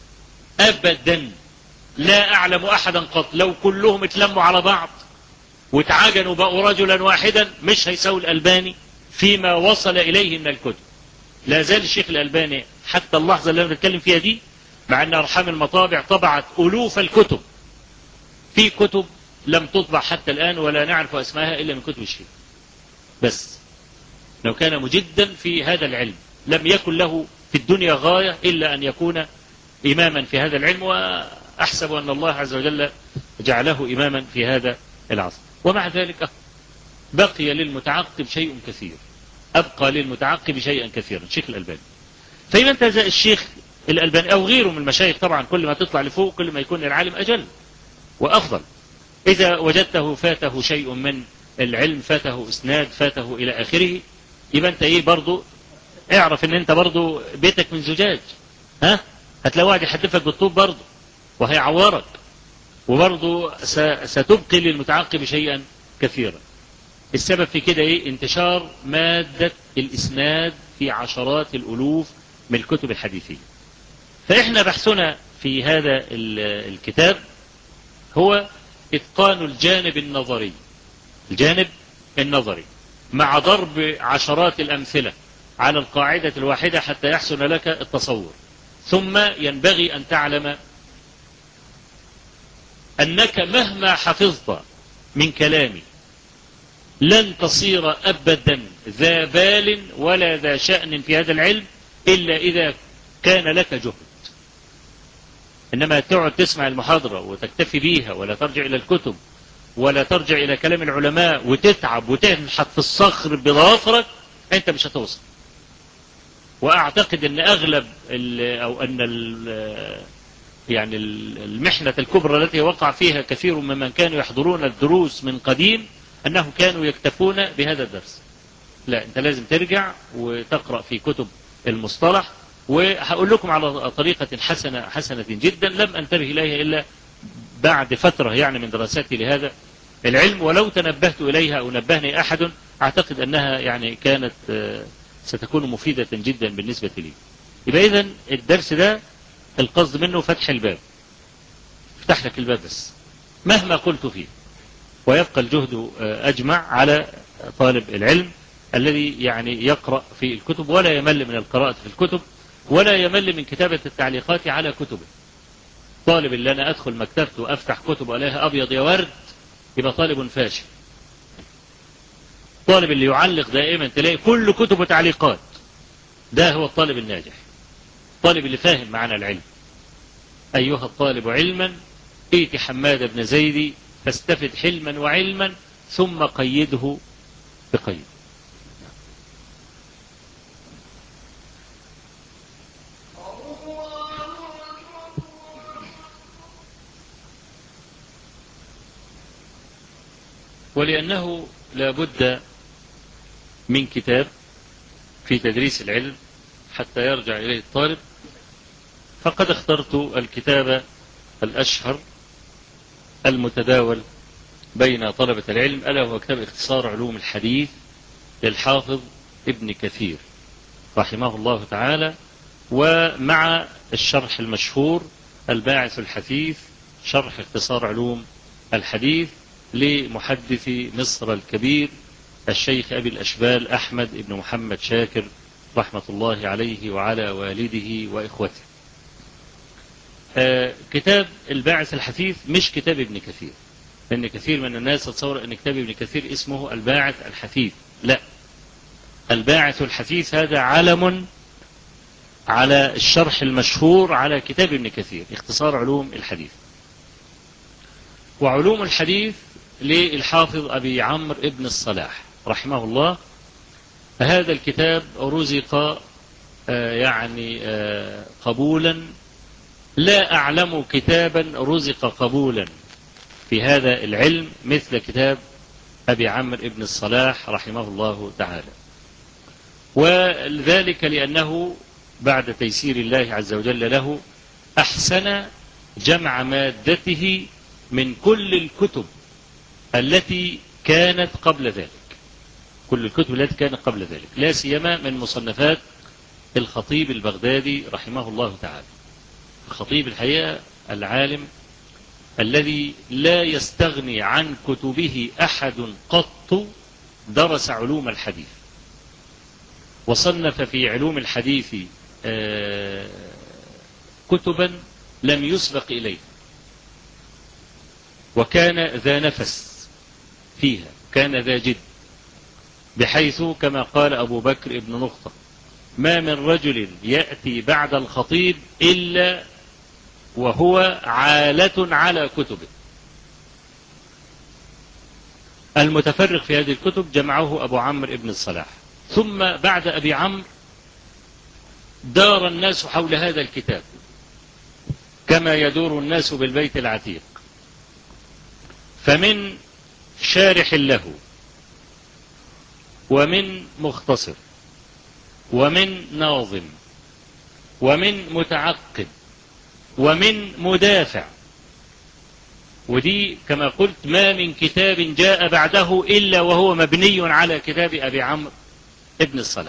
أبدا. لا أعلم أحدا قط لو كلهم اتلموا على بعض وتعاجنوا بقوا رجلا واحدا مش هيساوي الألباني فيما وصل إليه من الكتب. لا زال الشيخ الألباني حتى اللحظة اللي أنا بتكلم فيها دي، مع أن أرحام المطابع طبعت ألوف الكتب، في كتب لم تطبع حتى الآن ولا نعرف أسمائها إلا من كتب الشيخ. بس لو كان مجدا في هذا العلم لم يكن له في الدنيا غاية إلا أن يكون إماما في هذا العلم، وأحسب أن الله عز وجل جعله إماما في هذا العصر. ومع ذلك بقي للمتعقب شيء كثير، أبقى للمتعقب شيئا كثيرا الشيخ الألباني. فإذا انتهز الشيخ الألباني أو غيره من المشايخ، طبعا كل ما تطلع لفوق كل ما يكون العالم أجل وأفضل. إذا وجدته فاته شيء من العلم، فاته إسناد، فاته إلى آخره، يبقى أنت إيه برضو اعرف أن أنت برضو بيتك من زجاج، ها هتلاقي واحد يحدفك بالطوب برضو وهيعورك، وبرضو ستبقي للمتعقب شيئا كثيرا. السبب في كده إيه؟ انتشار مادة الإسناد في عشرات الألوف من الكتب الحديثية. فإحنا بحثنا في هذا الكتاب هو إتقان الجانب النظري، الجانب النظري مع ضرب عشرات الأمثلة على القاعدة الواحدة حتى يحسن لك التصور. ثم ينبغي أن تعلم أنك مهما حفظت من كلامي لن تصير أبدا ذا بال ولا ذا شأن في هذا العلم إلا إذا كان لك جهد. إنما تقعد تسمع المحاضرة وتكتفي بيها ولا ترجع إلى الكتب ولا ترجع إلى كلام العلماء وتتعب وتنحت في الصخر بضوافرك، أنت مش هتوصل. وأعتقد أن أغلب أو أن يعني المحنة الكبرى التي وقع فيها كثير ممن كانوا يحضرون الدروس من قديم أنهم كانوا يكتفون بهذا الدرس. لا، أنت لازم ترجع وتقرأ في كتب المصطلح. وهقول لكم على طريقة حسنة جدا لم أنتبه إليها إلا بعد فترة يعني من دراستي لهذا العلم، ولو تنبهت إليها أو نبهني أحد أعتقد أنها يعني كانت ستكون مفيدة جدا بالنسبة لي. يبقى إذن الدرس ده القصد منه فتح الباب، افتح لك الباب بس مهما قلت فيه، ويبقى الجهد أجمع على طالب العلم الذي يعني يقرأ في الكتب ولا يمل من القراءة في الكتب ولا يمل من كتابة التعليقات على كتبه. طالب اللي أنا أدخل مكتبته وأفتح كتب عليها أبيض يا ورد يبقى طالب فاشل. طالب اللي يعلق دائما تلاقي كل كتبه تعليقات، ده هو الطالب الناجح، الطالب اللي فاهم معنى العلم. أيها الطالب علما ائت حماد بن زيد فاستفد حلما وعلما ثم قيده بقيد. ولأنه لا بد من كتاب في تدريس العلم حتى يرجع إليه الطالب، فقد اخترت الكتاب الأشهر المتداول بين طلبة العلم، ألا هو كتاب اختصار علوم الحديث للحافظ ابن كثير رحمه الله تعالى، ومع الشرح المشهور الباعث الحثيث شرح اختصار علوم الحديث لمحدث مصر الكبير الشيخ أبي الأشبال أحمد بن محمد شاكر رحمة الله عليه وعلى والده وإخوته. كتاب الباعث الحثيث مش كتاب ابن كثير، لأن كثير من الناس تتصور أن كتاب ابن كثير اسمه الباعث الحثيث. لا، الباعث الحثيث هذا علم على الشرح المشهور على كتاب ابن كثير اختصار علوم الحديث. وعلوم الحديث للحافظ أبي عمرو ابن الصلاح رحمه الله. هذا الكتاب رزق يعني قبولا، لا أعلم كتابا رزق قبولا في هذا العلم مثل كتاب أبي عمرو ابن الصلاح رحمه الله تعالى. وذلك لأنه بعد تيسير الله عز وجل له أحسن جمع مادته من كل الكتب التي كانت قبل ذلك، كل الكتب التي كانت قبل ذلك، لا سيما من مصنفات الخطيب البغدادي رحمه الله تعالى. الخطيب الحقيقة العالم الذي لا يستغني عن كتبه أحد قط درس علوم الحديث وصنف في علوم الحديث كتبا لم يسبق إليه، وكان ذا نفس فيها، كان ذا جد، بحيث كما قال أبو بكر ابن نقطة: ما من رجل يأتي بعد الخطيب إلا وهو عالة على كتبه. المتفرغ في هذه الكتب جمعه أبو عمرو ابن الصلاح، ثم بعد أبي عمرو دار الناس حول هذا الكتاب كما يدور الناس بالبيت العتيق، فمن شارح له ومن مختصر ومن ناظم ومن متعقب ومن مدافع، ودي كما قلت ما من كتاب جاء بعده إلا وهو مبني على كتاب أبي عمرو ابن الصلاح.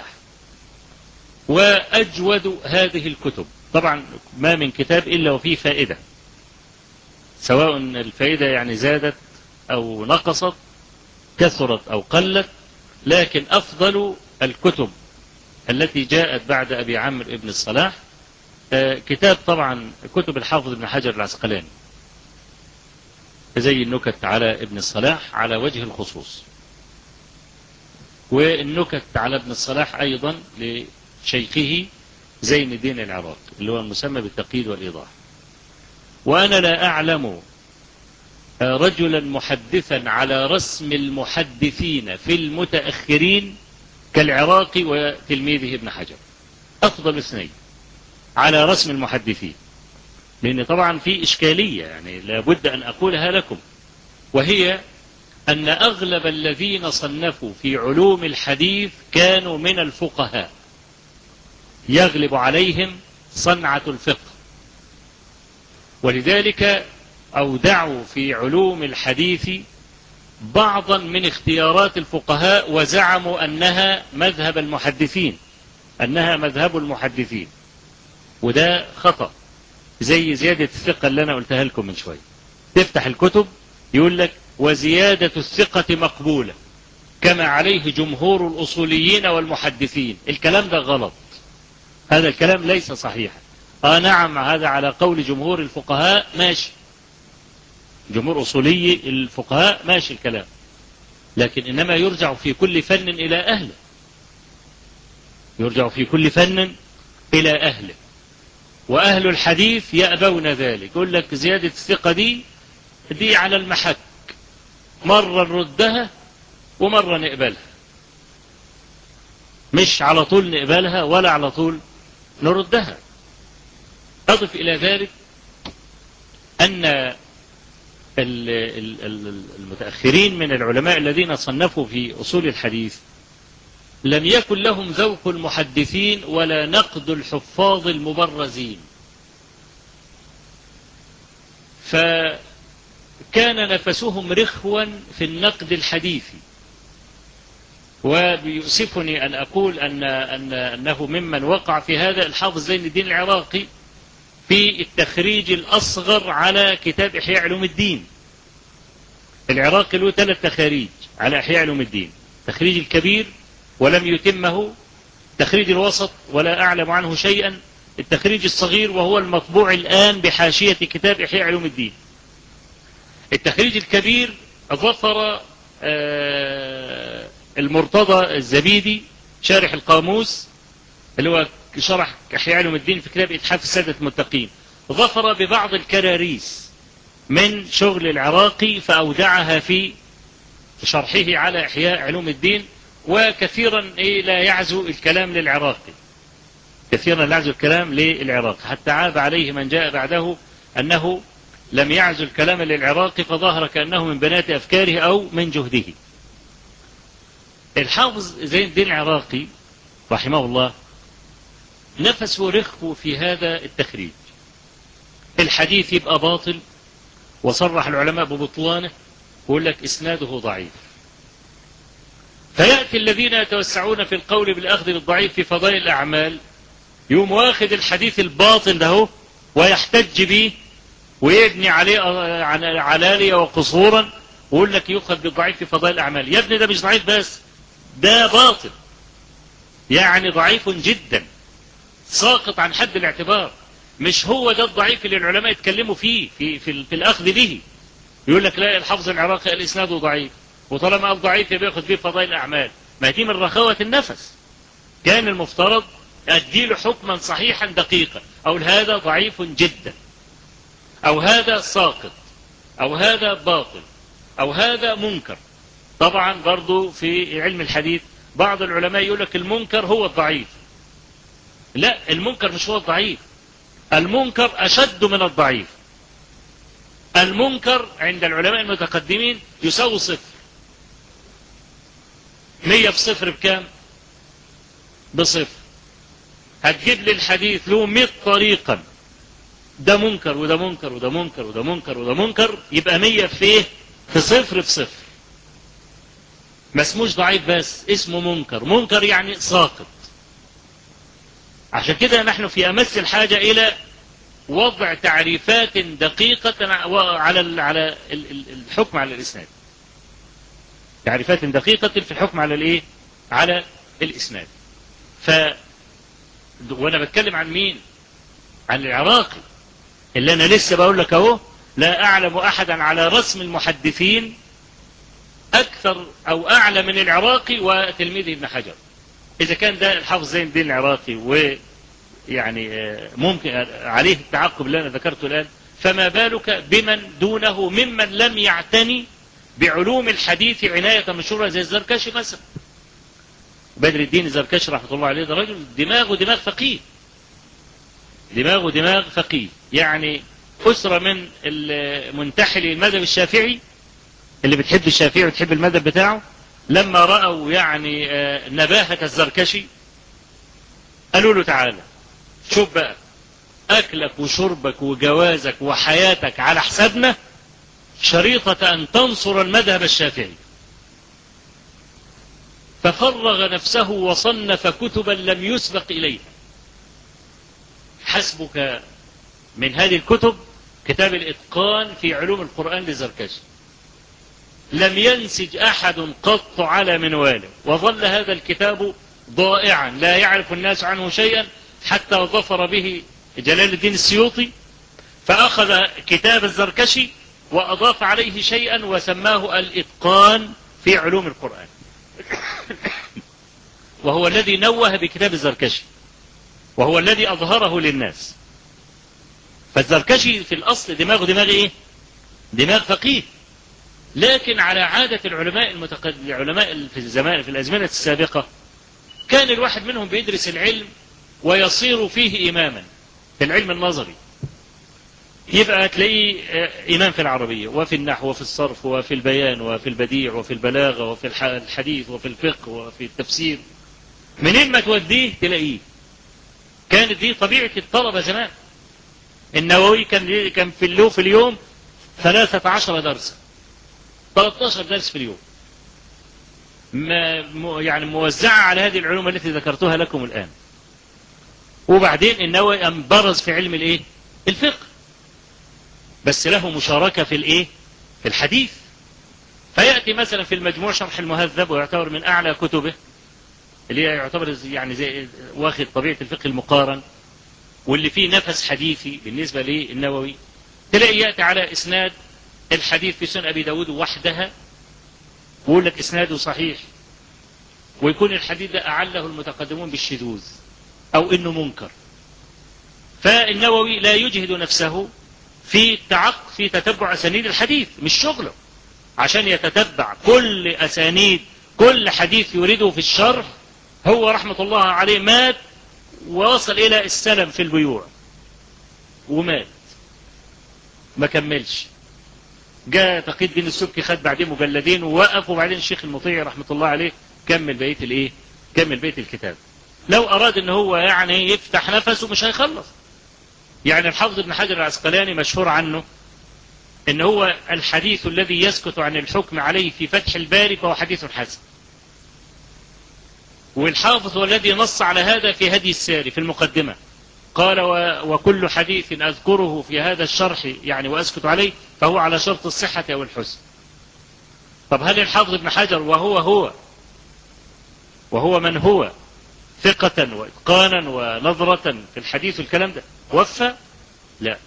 وأجود هذه الكتب طبعا ما من كتاب إلا وفيه فائدة، سواء الفائدة يعني زادت أو نقصت، كثرت أو قلت، لكن أفضل الكتب التي جاءت بعد أبي عمرو ابن الصلاح كتاب طبعا كتب الحافظ ابن حجر العسقلاني، زي النكت على ابن الصلاح على وجه الخصوص، والنكت على ابن الصلاح أيضا لشيخه زين الدين العراقي اللي هو المسمى بالتقييد والإيضاح. وأنا لا أعلم رجلا محدثا على رسم المحدثين في المتأخرين كالعراقي وتلميذه ابن حجر، أفضل اثنين على رسم المحدثين، لأن طبعا في إشكالية يعني لابد أن أقولها لكم، وهي أن أغلب الذين صنفوا في علوم الحديث كانوا من الفقهاء، يغلب عليهم صنعة الفقه، ولذلك أودعوا في علوم الحديث بعضا من اختيارات الفقهاء وزعموا أنها مذهب المحدثين، أنها مذهب المحدثين، وده خطأ. زي زيادة الثقة اللي أنا قلتها لكم من شوية، تفتح الكتب يقول لك وزيادة الثقة مقبولة كما عليه جمهور الأصوليين والمحدثين. الكلام ده غلط، هذا الكلام ليس صحيحا. نعم هذا على قول جمهور الفقهاء ماشي، جمهور أصولي الفقهاء ماشي الكلام، لكن إنما يرجع في كل فن إلى أهله، يرجع في كل فن إلى أهله، وأهل الحديث يأبون ذلك، يقول لك زيادة الثقة دي على المحك، مرة نردها ومرة نقبلها، مش على طول نقبلها ولا على طول نردها. أضف إلى ذلك أن المتأخرين من العلماء الذين صنفوا في أصول الحديث لم يكن لهم ذوق المحدثين ولا نقد الحفاظ المبرزين، فكان نفسهم رخوا في النقد الحديثي. وبيؤسفني أن أقول أنه ممن وقع في هذا الحافظ زين الدين العراقي في التخريج الأصغر على كتاب إحياء علوم الدين. العراقي له 3 تخاريج على إحياء علوم الدين: التخريج الكبير ولم يتمه، التخريج الوسط ولا أعلم عنه شيئا، التخريج الصغير وهو المطبوع الآن بحاشية كتاب إحياء علوم الدين. التخريج الكبير ظفر المرتضى الزبيدي شارح القاموس اللي هو شرح إحياء علوم الدين في كتاب إتحاف السادة المتقين، ظفر ببعض الكراريس من شغل العراقي فأودعها في شرحه على إحياء علوم الدين، وكثيرا لا يعزو الكلام للعراقي، كثيرا لا يعزو الكلام للعراقي، حتى عاب عليه من جاء بعده أنه لم يعزو الكلام للعراقي فظهر كأنه من بنات أفكاره أو من جهده. الحافظ زين الدين العراقي رحمه الله نفسه رخو في هذا التخريج، الحديث يبقى باطل وصرح العلماء ببطلانه ويقول لك إسناده ضعيف، فيأتي الذين يتوسعون في القول بالأخذ بالضعيف في فضائل الأعمال يوم واخد الحديث الباطل ده ويحتج به ويبني عليه علالية وقصورا، ويقول لك يؤخذ بالضعيف في فضائل الأعمال. يا ابني ده مش ضعيف بس، ده باطل، يعني ضعيف جدا ساقط عن حد الاعتبار. مش هو ده الضعيف اللي العلماء يتكلموا فيه في الأخذ به. يقول لك لا، الحافظ العراقي الإسناد ضعيف، وطالما قال ضعيف بياخذ به فضائل الأعمال. ما دي من رخاوة النفس. كان المفترض أديله حكما صحيحا دقيقا، أو هذا ضعيف جدا، أو هذا ساقط، أو هذا باطل، أو هذا منكر. طبعا برضو في علم الحديث بعض العلماء يقول لك المنكر هو الضعيف. لا، المنكر مش هو الضعيف، المنكر أشد من الضعيف. المنكر عند العلماء المتقدمين يساوي صفر. 100 في صفر بكام؟ بصفر. هتجيب لي الحديث له 100 طريقا، ده منكر وده منكر وده منكر وده منكر وده منكر، يبقى 100 في ايه؟ في صفر في صفر. ما اسموش ضعيف بس، اسمه منكر. منكر يعني ساقط. عشان كده نحن في أمس الحاجة إلى وضع تعريفات دقيقة على الحكم على الإسناد. تعريفات دقيقة في الحكم على الإيه؟ على الإسناد. وأنا بتكلم عن مين؟ عن العراقي، اللي أنا لسه بقول لك أهو لا أعلم أحدا على رسم المحدثين أكثر أو أعلى من العراقي وتلميذه ابن حجر. إذا كان ده الحافظ زين الدين العراقي ويعني ممكن عليه التعقب اللي أنا ذكرته الآن، فما بالك بمن دونه ممن لم يعتني بعلوم الحديث عناية مشهورة زي الزركشي مثلا. بدر الدين الزركشي رحمة الله عليه ده رجل دماغه دماغ فقيه، دماغه دماغ فقيه، يعني أسرة من منتحلي المذهب الشافعي اللي بتحب الشافعي وتحب المذهب بتاعه. لما رأوا يعني نباهة الزركشي قالوا له تعالى شوف بقى، أكلك وشربك وجوازك وحياتك على حسابنا شريطة أن تنصر المذهب الشافعي. ففرغ نفسه وصنف كتبا لم يسبق إليها. حسبك من هذه الكتب كتاب الإتقان في علوم القرآن للزركشي، لم ينسج أحد قط على منواله، وظل هذا الكتاب ضائعا لا يعرف الناس عنه شيئا حتى ظفر به جلال الدين السيوطي، فأخذ كتاب الزركشي وأضاف عليه شيئا وسماه الإتقان في علوم القرآن. وهو الذي نوه بكتاب الزركشي، وهو الذي أظهره للناس. فالزركشي في الأصل دماغه دماغ إيه؟ دماغ فقيه. لكن على عادة العلماء في الزمان في الأزمنة السابقة كان الواحد منهم بيدرس العلم ويصير فيه إماما في العلم النظري. يبقى تلاقيه إمام في العربية وفي النحو وفي الصرف وفي البيان وفي البديع وفي البلاغة وفي الحديث وفي الفقه وفي التفسير. منين ما توديه تلاقيه. كانت دي طبيعة الطلبة زمان. النووي كان في اليوم 13 درسا، 13 درس في اليوم، يعني موزعة على هذه العلوم التي ذكرتها لكم الآن. وبعدين النووي انبرز في علم الايه؟ الفقه، بس له مشاركة في الايه؟ في الحديث. فيأتي مثلا في المجموع شرح المهذب ويعتبر من أعلى كتبه، اللي يعتبر يعني زي واخد طبيعة الفقه المقارن واللي فيه نفس حديثي بالنسبة للنووي. تلاقي يأتي على إسناد الحديث في سنن أبي داود وحدها ويقول لك إسناده صحيح، ويكون الحديث ده أعله المتقدمون بالشذوذ أو إنه منكر. فالنووي لا يجهد نفسه في تتبع أسانيد الحديث، مش شغله عشان يتتبع كل أسانيد كل حديث يريده في الشرح. هو رحمة الله عليه مات ووصل إلى السلم في البيوع ومات ما كملش. جاء تقي الدين السبكي خد بعدين مجلدين ووقف، وبعدين الشيخ المطيع رحمة الله عليه كمل بقية الايه؟ كمل بقية الكتاب. لو أراد ان هو يعني يفتح نفسه مش هيخلص. يعني الحافظ ابن حجر العسقلاني مشهور عنه ان هو الحديث الذي يسكت عن الحكم عليه في فتح الباري فهو حديث حسن. والحافظ هو الذي نص على هذا في هدي الساري في المقدمة، قال وكل حديث أذكره في هذا الشرح يعني وأسكت عليه فهو على شرط الصحة أو الحسن. طب هل الحافظ ابن حجر وهو من هو ثقة وإتقانا ونظرة في الحديث والكلام ده وفى؟ لا،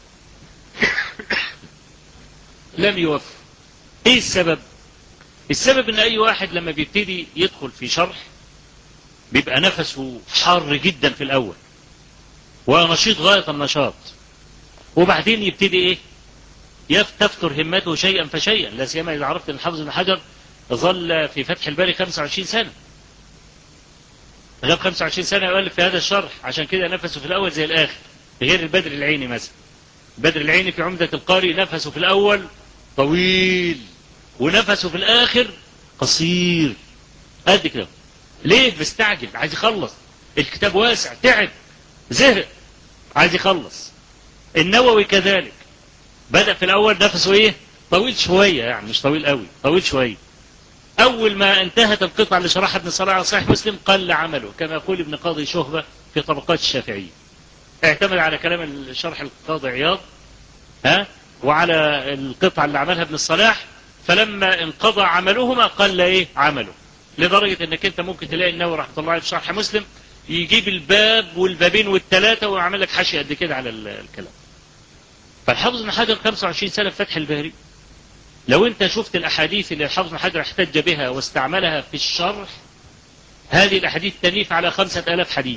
لم يوفى. ايه السبب؟ السبب ان اي واحد لما بيبتدي يدخل في شرح بيبقى نفسه حار جدا في الاول ونشيط غاية النشاط، وبعدين يبتدي ايه؟ تفتر همته شيئا فشيئا، لا سيما اذا عرفت ان الحافظ ابن حجر ظل في فتح الباري 25 سنة، غاب 25 سنة يؤلف في هذا الشرح، عشان كده نفسه في الاول زي الاخر، غير البدر العيني مثلا. بدر العيني في عمدة القاري نفسه في الاول طويل ونفسه في الاخر قصير قد كده. ليه؟ مستعجل، عايز يخلص، الكتاب واسع، تعب، زهق، عايز يخلص. النووي كذلك، بدأ في الاول نفسه ايه؟ طويل شوية، يعني مش طويل قوي، طويل شوية. اول ما انتهت القطعة اللي شرحها ابن صلاح على صحيح مسلم قل عمله، كما يقول ابن قاضي شهبة في طبقات الشافعية. اعتمد على كلام الشرح القاضي عياض وعلى القطعة اللي عملها ابن الصلاح، فلما انقضى عملهما قل ايه؟ عمله. لدرجة انك انت ممكن تلاقي النووي رحمه الله عليه في شرح مسلم يجيب الباب والبابين والثلاثة ويعمل لك حاشية قد كده على الكلام. فالحافظ بن حجر 25 سنة في فتح الباري، لو انت شفت الاحاديث اللي الحافظ بن حجر احتج بها واستعملها في الشرح، هذه الاحاديث تنيف على 5000 حديث.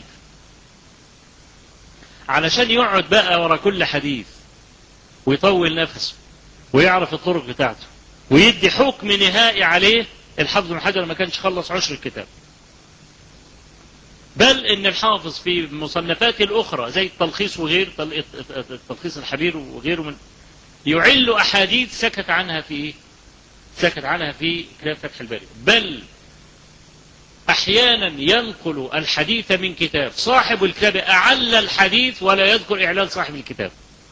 علشان يقعد بقى ورا كل حديث ويطول نفسه ويعرف الطرق بتاعته ويدي حكم نهائي عليه، الحافظ بن حجر ما كانش خلص عشر الكتاب. بل ان الحافظ في مصنفاته الاخرى زي التلخيص وغير التلخيص الحبير وغيره من يعل احاديث سكت عنها في كتاب فتح الباري. بل احيانا ينقل الحديث من كتاب صاحب الكتاب اعل الحديث ولا يذكر اعلال صاحب الكتاب.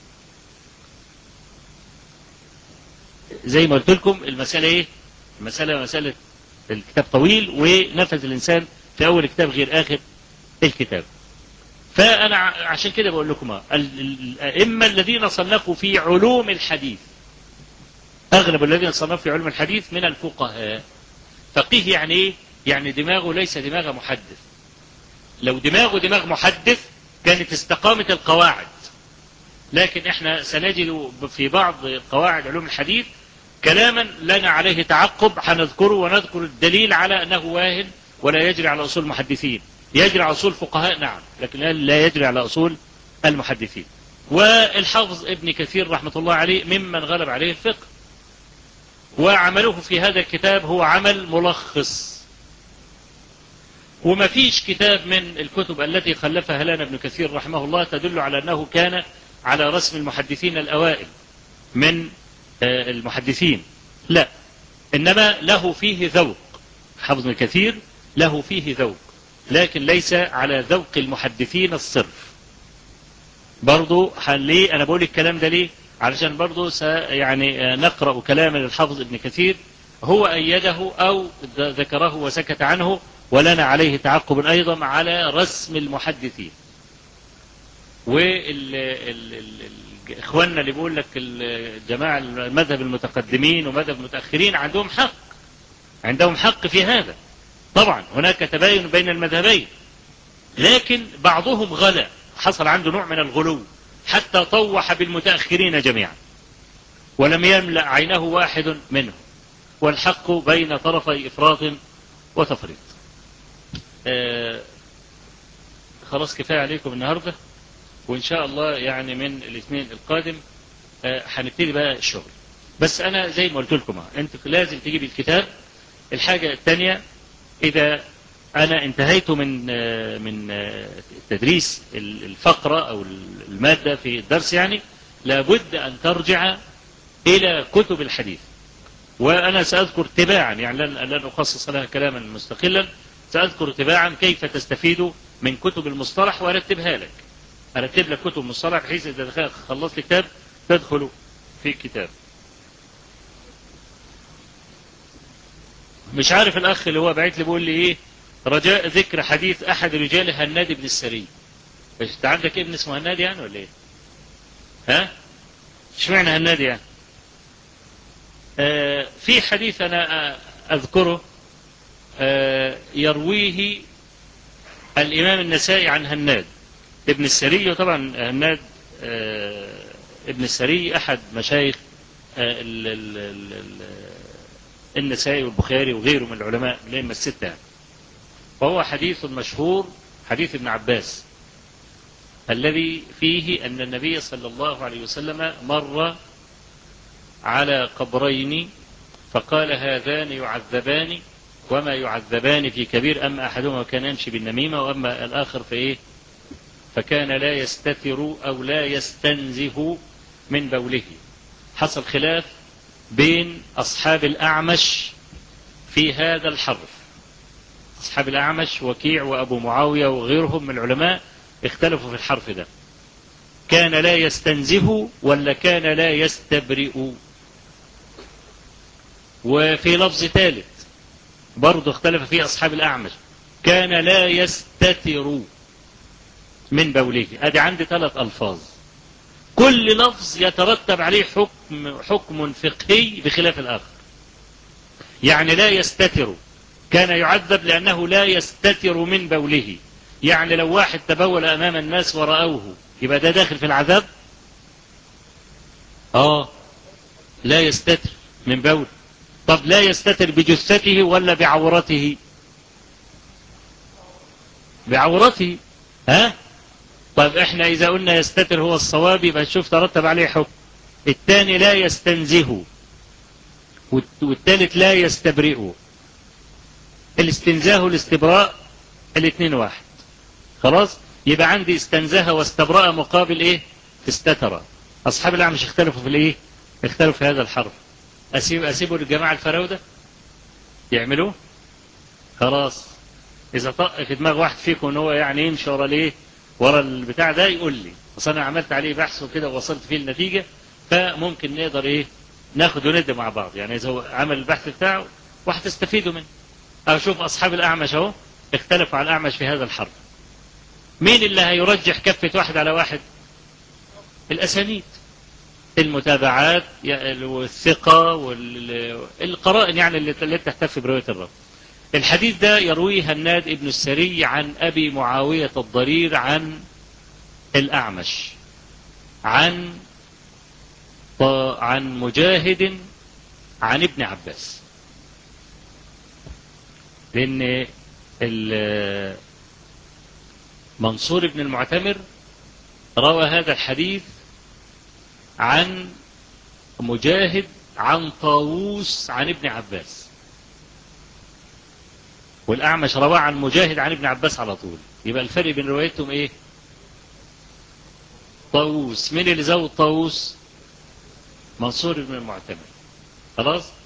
زي ما قلت لكم المسألة ايه؟ مسألة الكتاب طويل ونفذ الانسان في اول الكتاب غير اخر الكتاب. فانا عشان كده بقول لكم الائمة الذين صنفوا في علوم الحديث، اغلب الذين صنفوا في علوم الحديث من الفقهاء. فقيه يعني ايه؟ يعني دماغه ليس دماغ محدث. لو دماغه دماغ محدث كانت استقامت القواعد، لكن احنا سنجد في بعض قواعد علوم الحديث كلاما لنا عليه تعقب، هنذكره ونذكر الدليل على انه واهن ولا يجري على اصول المحدثين. يجري على اصول الفقهاء نعم، لكن لا يجري على اصول المحدثين. والحافظ ابن كثير رحمة الله عليه ممن غلب عليه الفقه، وعمله في هذا الكتاب هو عمل ملخص. وما فيش كتاب من الكتب التي خلفها لنا ابن كثير رحمه الله تدل على أنه كان على رسم المحدثين الأوائل من المحدثين، لا، إنما له فيه ذوق. حافظ ابن كثير له فيه ذوق، لكن ليس على ذوق المحدثين الصرف. برضو ليه أنا بقول الكلام ده ليه؟ علشان برضو يعني نقرأ كلام الحافظ ابن كثير هو أيده أو ذكره وسكت عنه، ولنا عليه تعقب أيضا على رسم المحدثين. وإخواننا اللي بيقول لك الجماعة المذهب المتقدمين ومذهب المتأخرين عندهم حق في هذا. طبعا هناك تباين بين المذهبين، لكن بعضهم غلا، حصل عنده نوع من الغلو حتى طوح بالمتأخرين جميعا ولم يملأ عينه واحد منهم، والحق بين طرفي إفراط وتفريط. خلاص كفاية عليكم النهاردة، وإن شاء الله يعني من الاثنين القادم هنبتدي بقى الشغل. بس أنا زي ما قلت لكم أنت لازم تجيب الكتاب. الحاجة الثانية، إذا أنا انتهيت من تدريس الفقرة أو المادة في الدرس، يعني لابد أن ترجع إلى كتب الحديث. وأنا سأذكر تباعا، يعني لن أخصص لها كلاما مستقلا، سأذكر تباعا كيف تستفيد من كتب المصطلح وأرتبها لك. أرتب لك كتب المصطلح بحيث إذا خلصت كتاب تدخل في الكتاب. مش عارف الأخ اللي هو بعت لي بيقول لي إيه رجاء ذكر حديث أحد رجال هناد بن السري. انت عندك ابن اسمه هناد يعني ولا ايه؟ ها؟ اشمعنى هناد يعني؟ في حديث انا اذكره يرويه الامام النسائي عن هناد ابن السري. وطبعا هناد ابن السري احد مشايخ النسائي والبخاري وغيره من العلماء الائمه السته يعني. وهو حديث مشهور، حديث ابن عباس الذي فيه أن النبي صلى الله عليه وسلم مر على قبرين فقال هذان يعذبان وما يعذبان في كبير، أما أحدهما كان يمشي بالنميمة وأما الآخر فإيه فكان لا يستتر أو لا يستنزه من بوله. حصل خلاف بين أصحاب الأعمش في هذا الحرف. أصحاب الأعمش وكيع وأبو معاوية وغيرهم من العلماء اختلفوا في الحرف ده، كان لا يستنزه ولا كان لا يستبرئ. وفي لفظ ثالث برضه اختلف فيه أصحاب الأعمش، كان لا يستتر من بوله. ادي عندي 3 ألفاظ، كل لفظ يترتب عليه حكم فقهي بخلاف الآخر. يعني لا يستتر كان يعذب لأنه لا يستتر من بوله، يعني لو واحد تبول أمام الناس ورأوه يبقى ده داخل في العذاب. لا يستتر من بول. طب لا يستتر بجثته ولا بعورته؟ بعورته. ها؟ طب احنا اذا قلنا يستتر هو الصواب يبقى نشوف ترتب عليه حكم. الثاني لا يستنزه والثالث لا يستبرئه. الاستنزاه والاستبراء الاثنين واحد. خلاص يبقى عندي استنزه واستبرأ مقابل ايه؟ استتر. اصحاب الاعمش اختلفوا في الايه؟ اختلفوا في هذا الحرف. اسيبه للجماعه الفراوده يعملوه. خلاص اذا طق في دماغ واحد فيكم ان هو يعني يمشي ورا الايه؟ ورا البتاع ده يقول لي، اصل انا عملت عليه بحث وكده ووصلت فيه النتيجه، فممكن نقدر ايه؟ ناخد وندي مع بعض. يعني اذا هو عمل البحث بتاعه وهتستفيدوا منه. او شوف اصحاب الاعمش اهو اختلفوا على الاعمش في هذا الحرف. مين اللي هيرجح كفه واحد على واحد؟ الاسانيد، المتابعات والثقه والقرائن يعني اللي تحتفي بروايه الرب. الحديث ده يرويه هناد ابن السري عن أبي معاوية الضرير عن الأعمش عن مجاهد عن ابن عباس. لأن منصور بن المعتمر روى هذا الحديث عن مجاهد عن طاووس عن ابن عباس، والأعمش رواه عن مجاهد عن ابن عباس على طول. يبقى الفرق بين روايتهم ايه؟ طاووس. مين اللي زود طاووس؟ منصور بن المعتمر. خلاص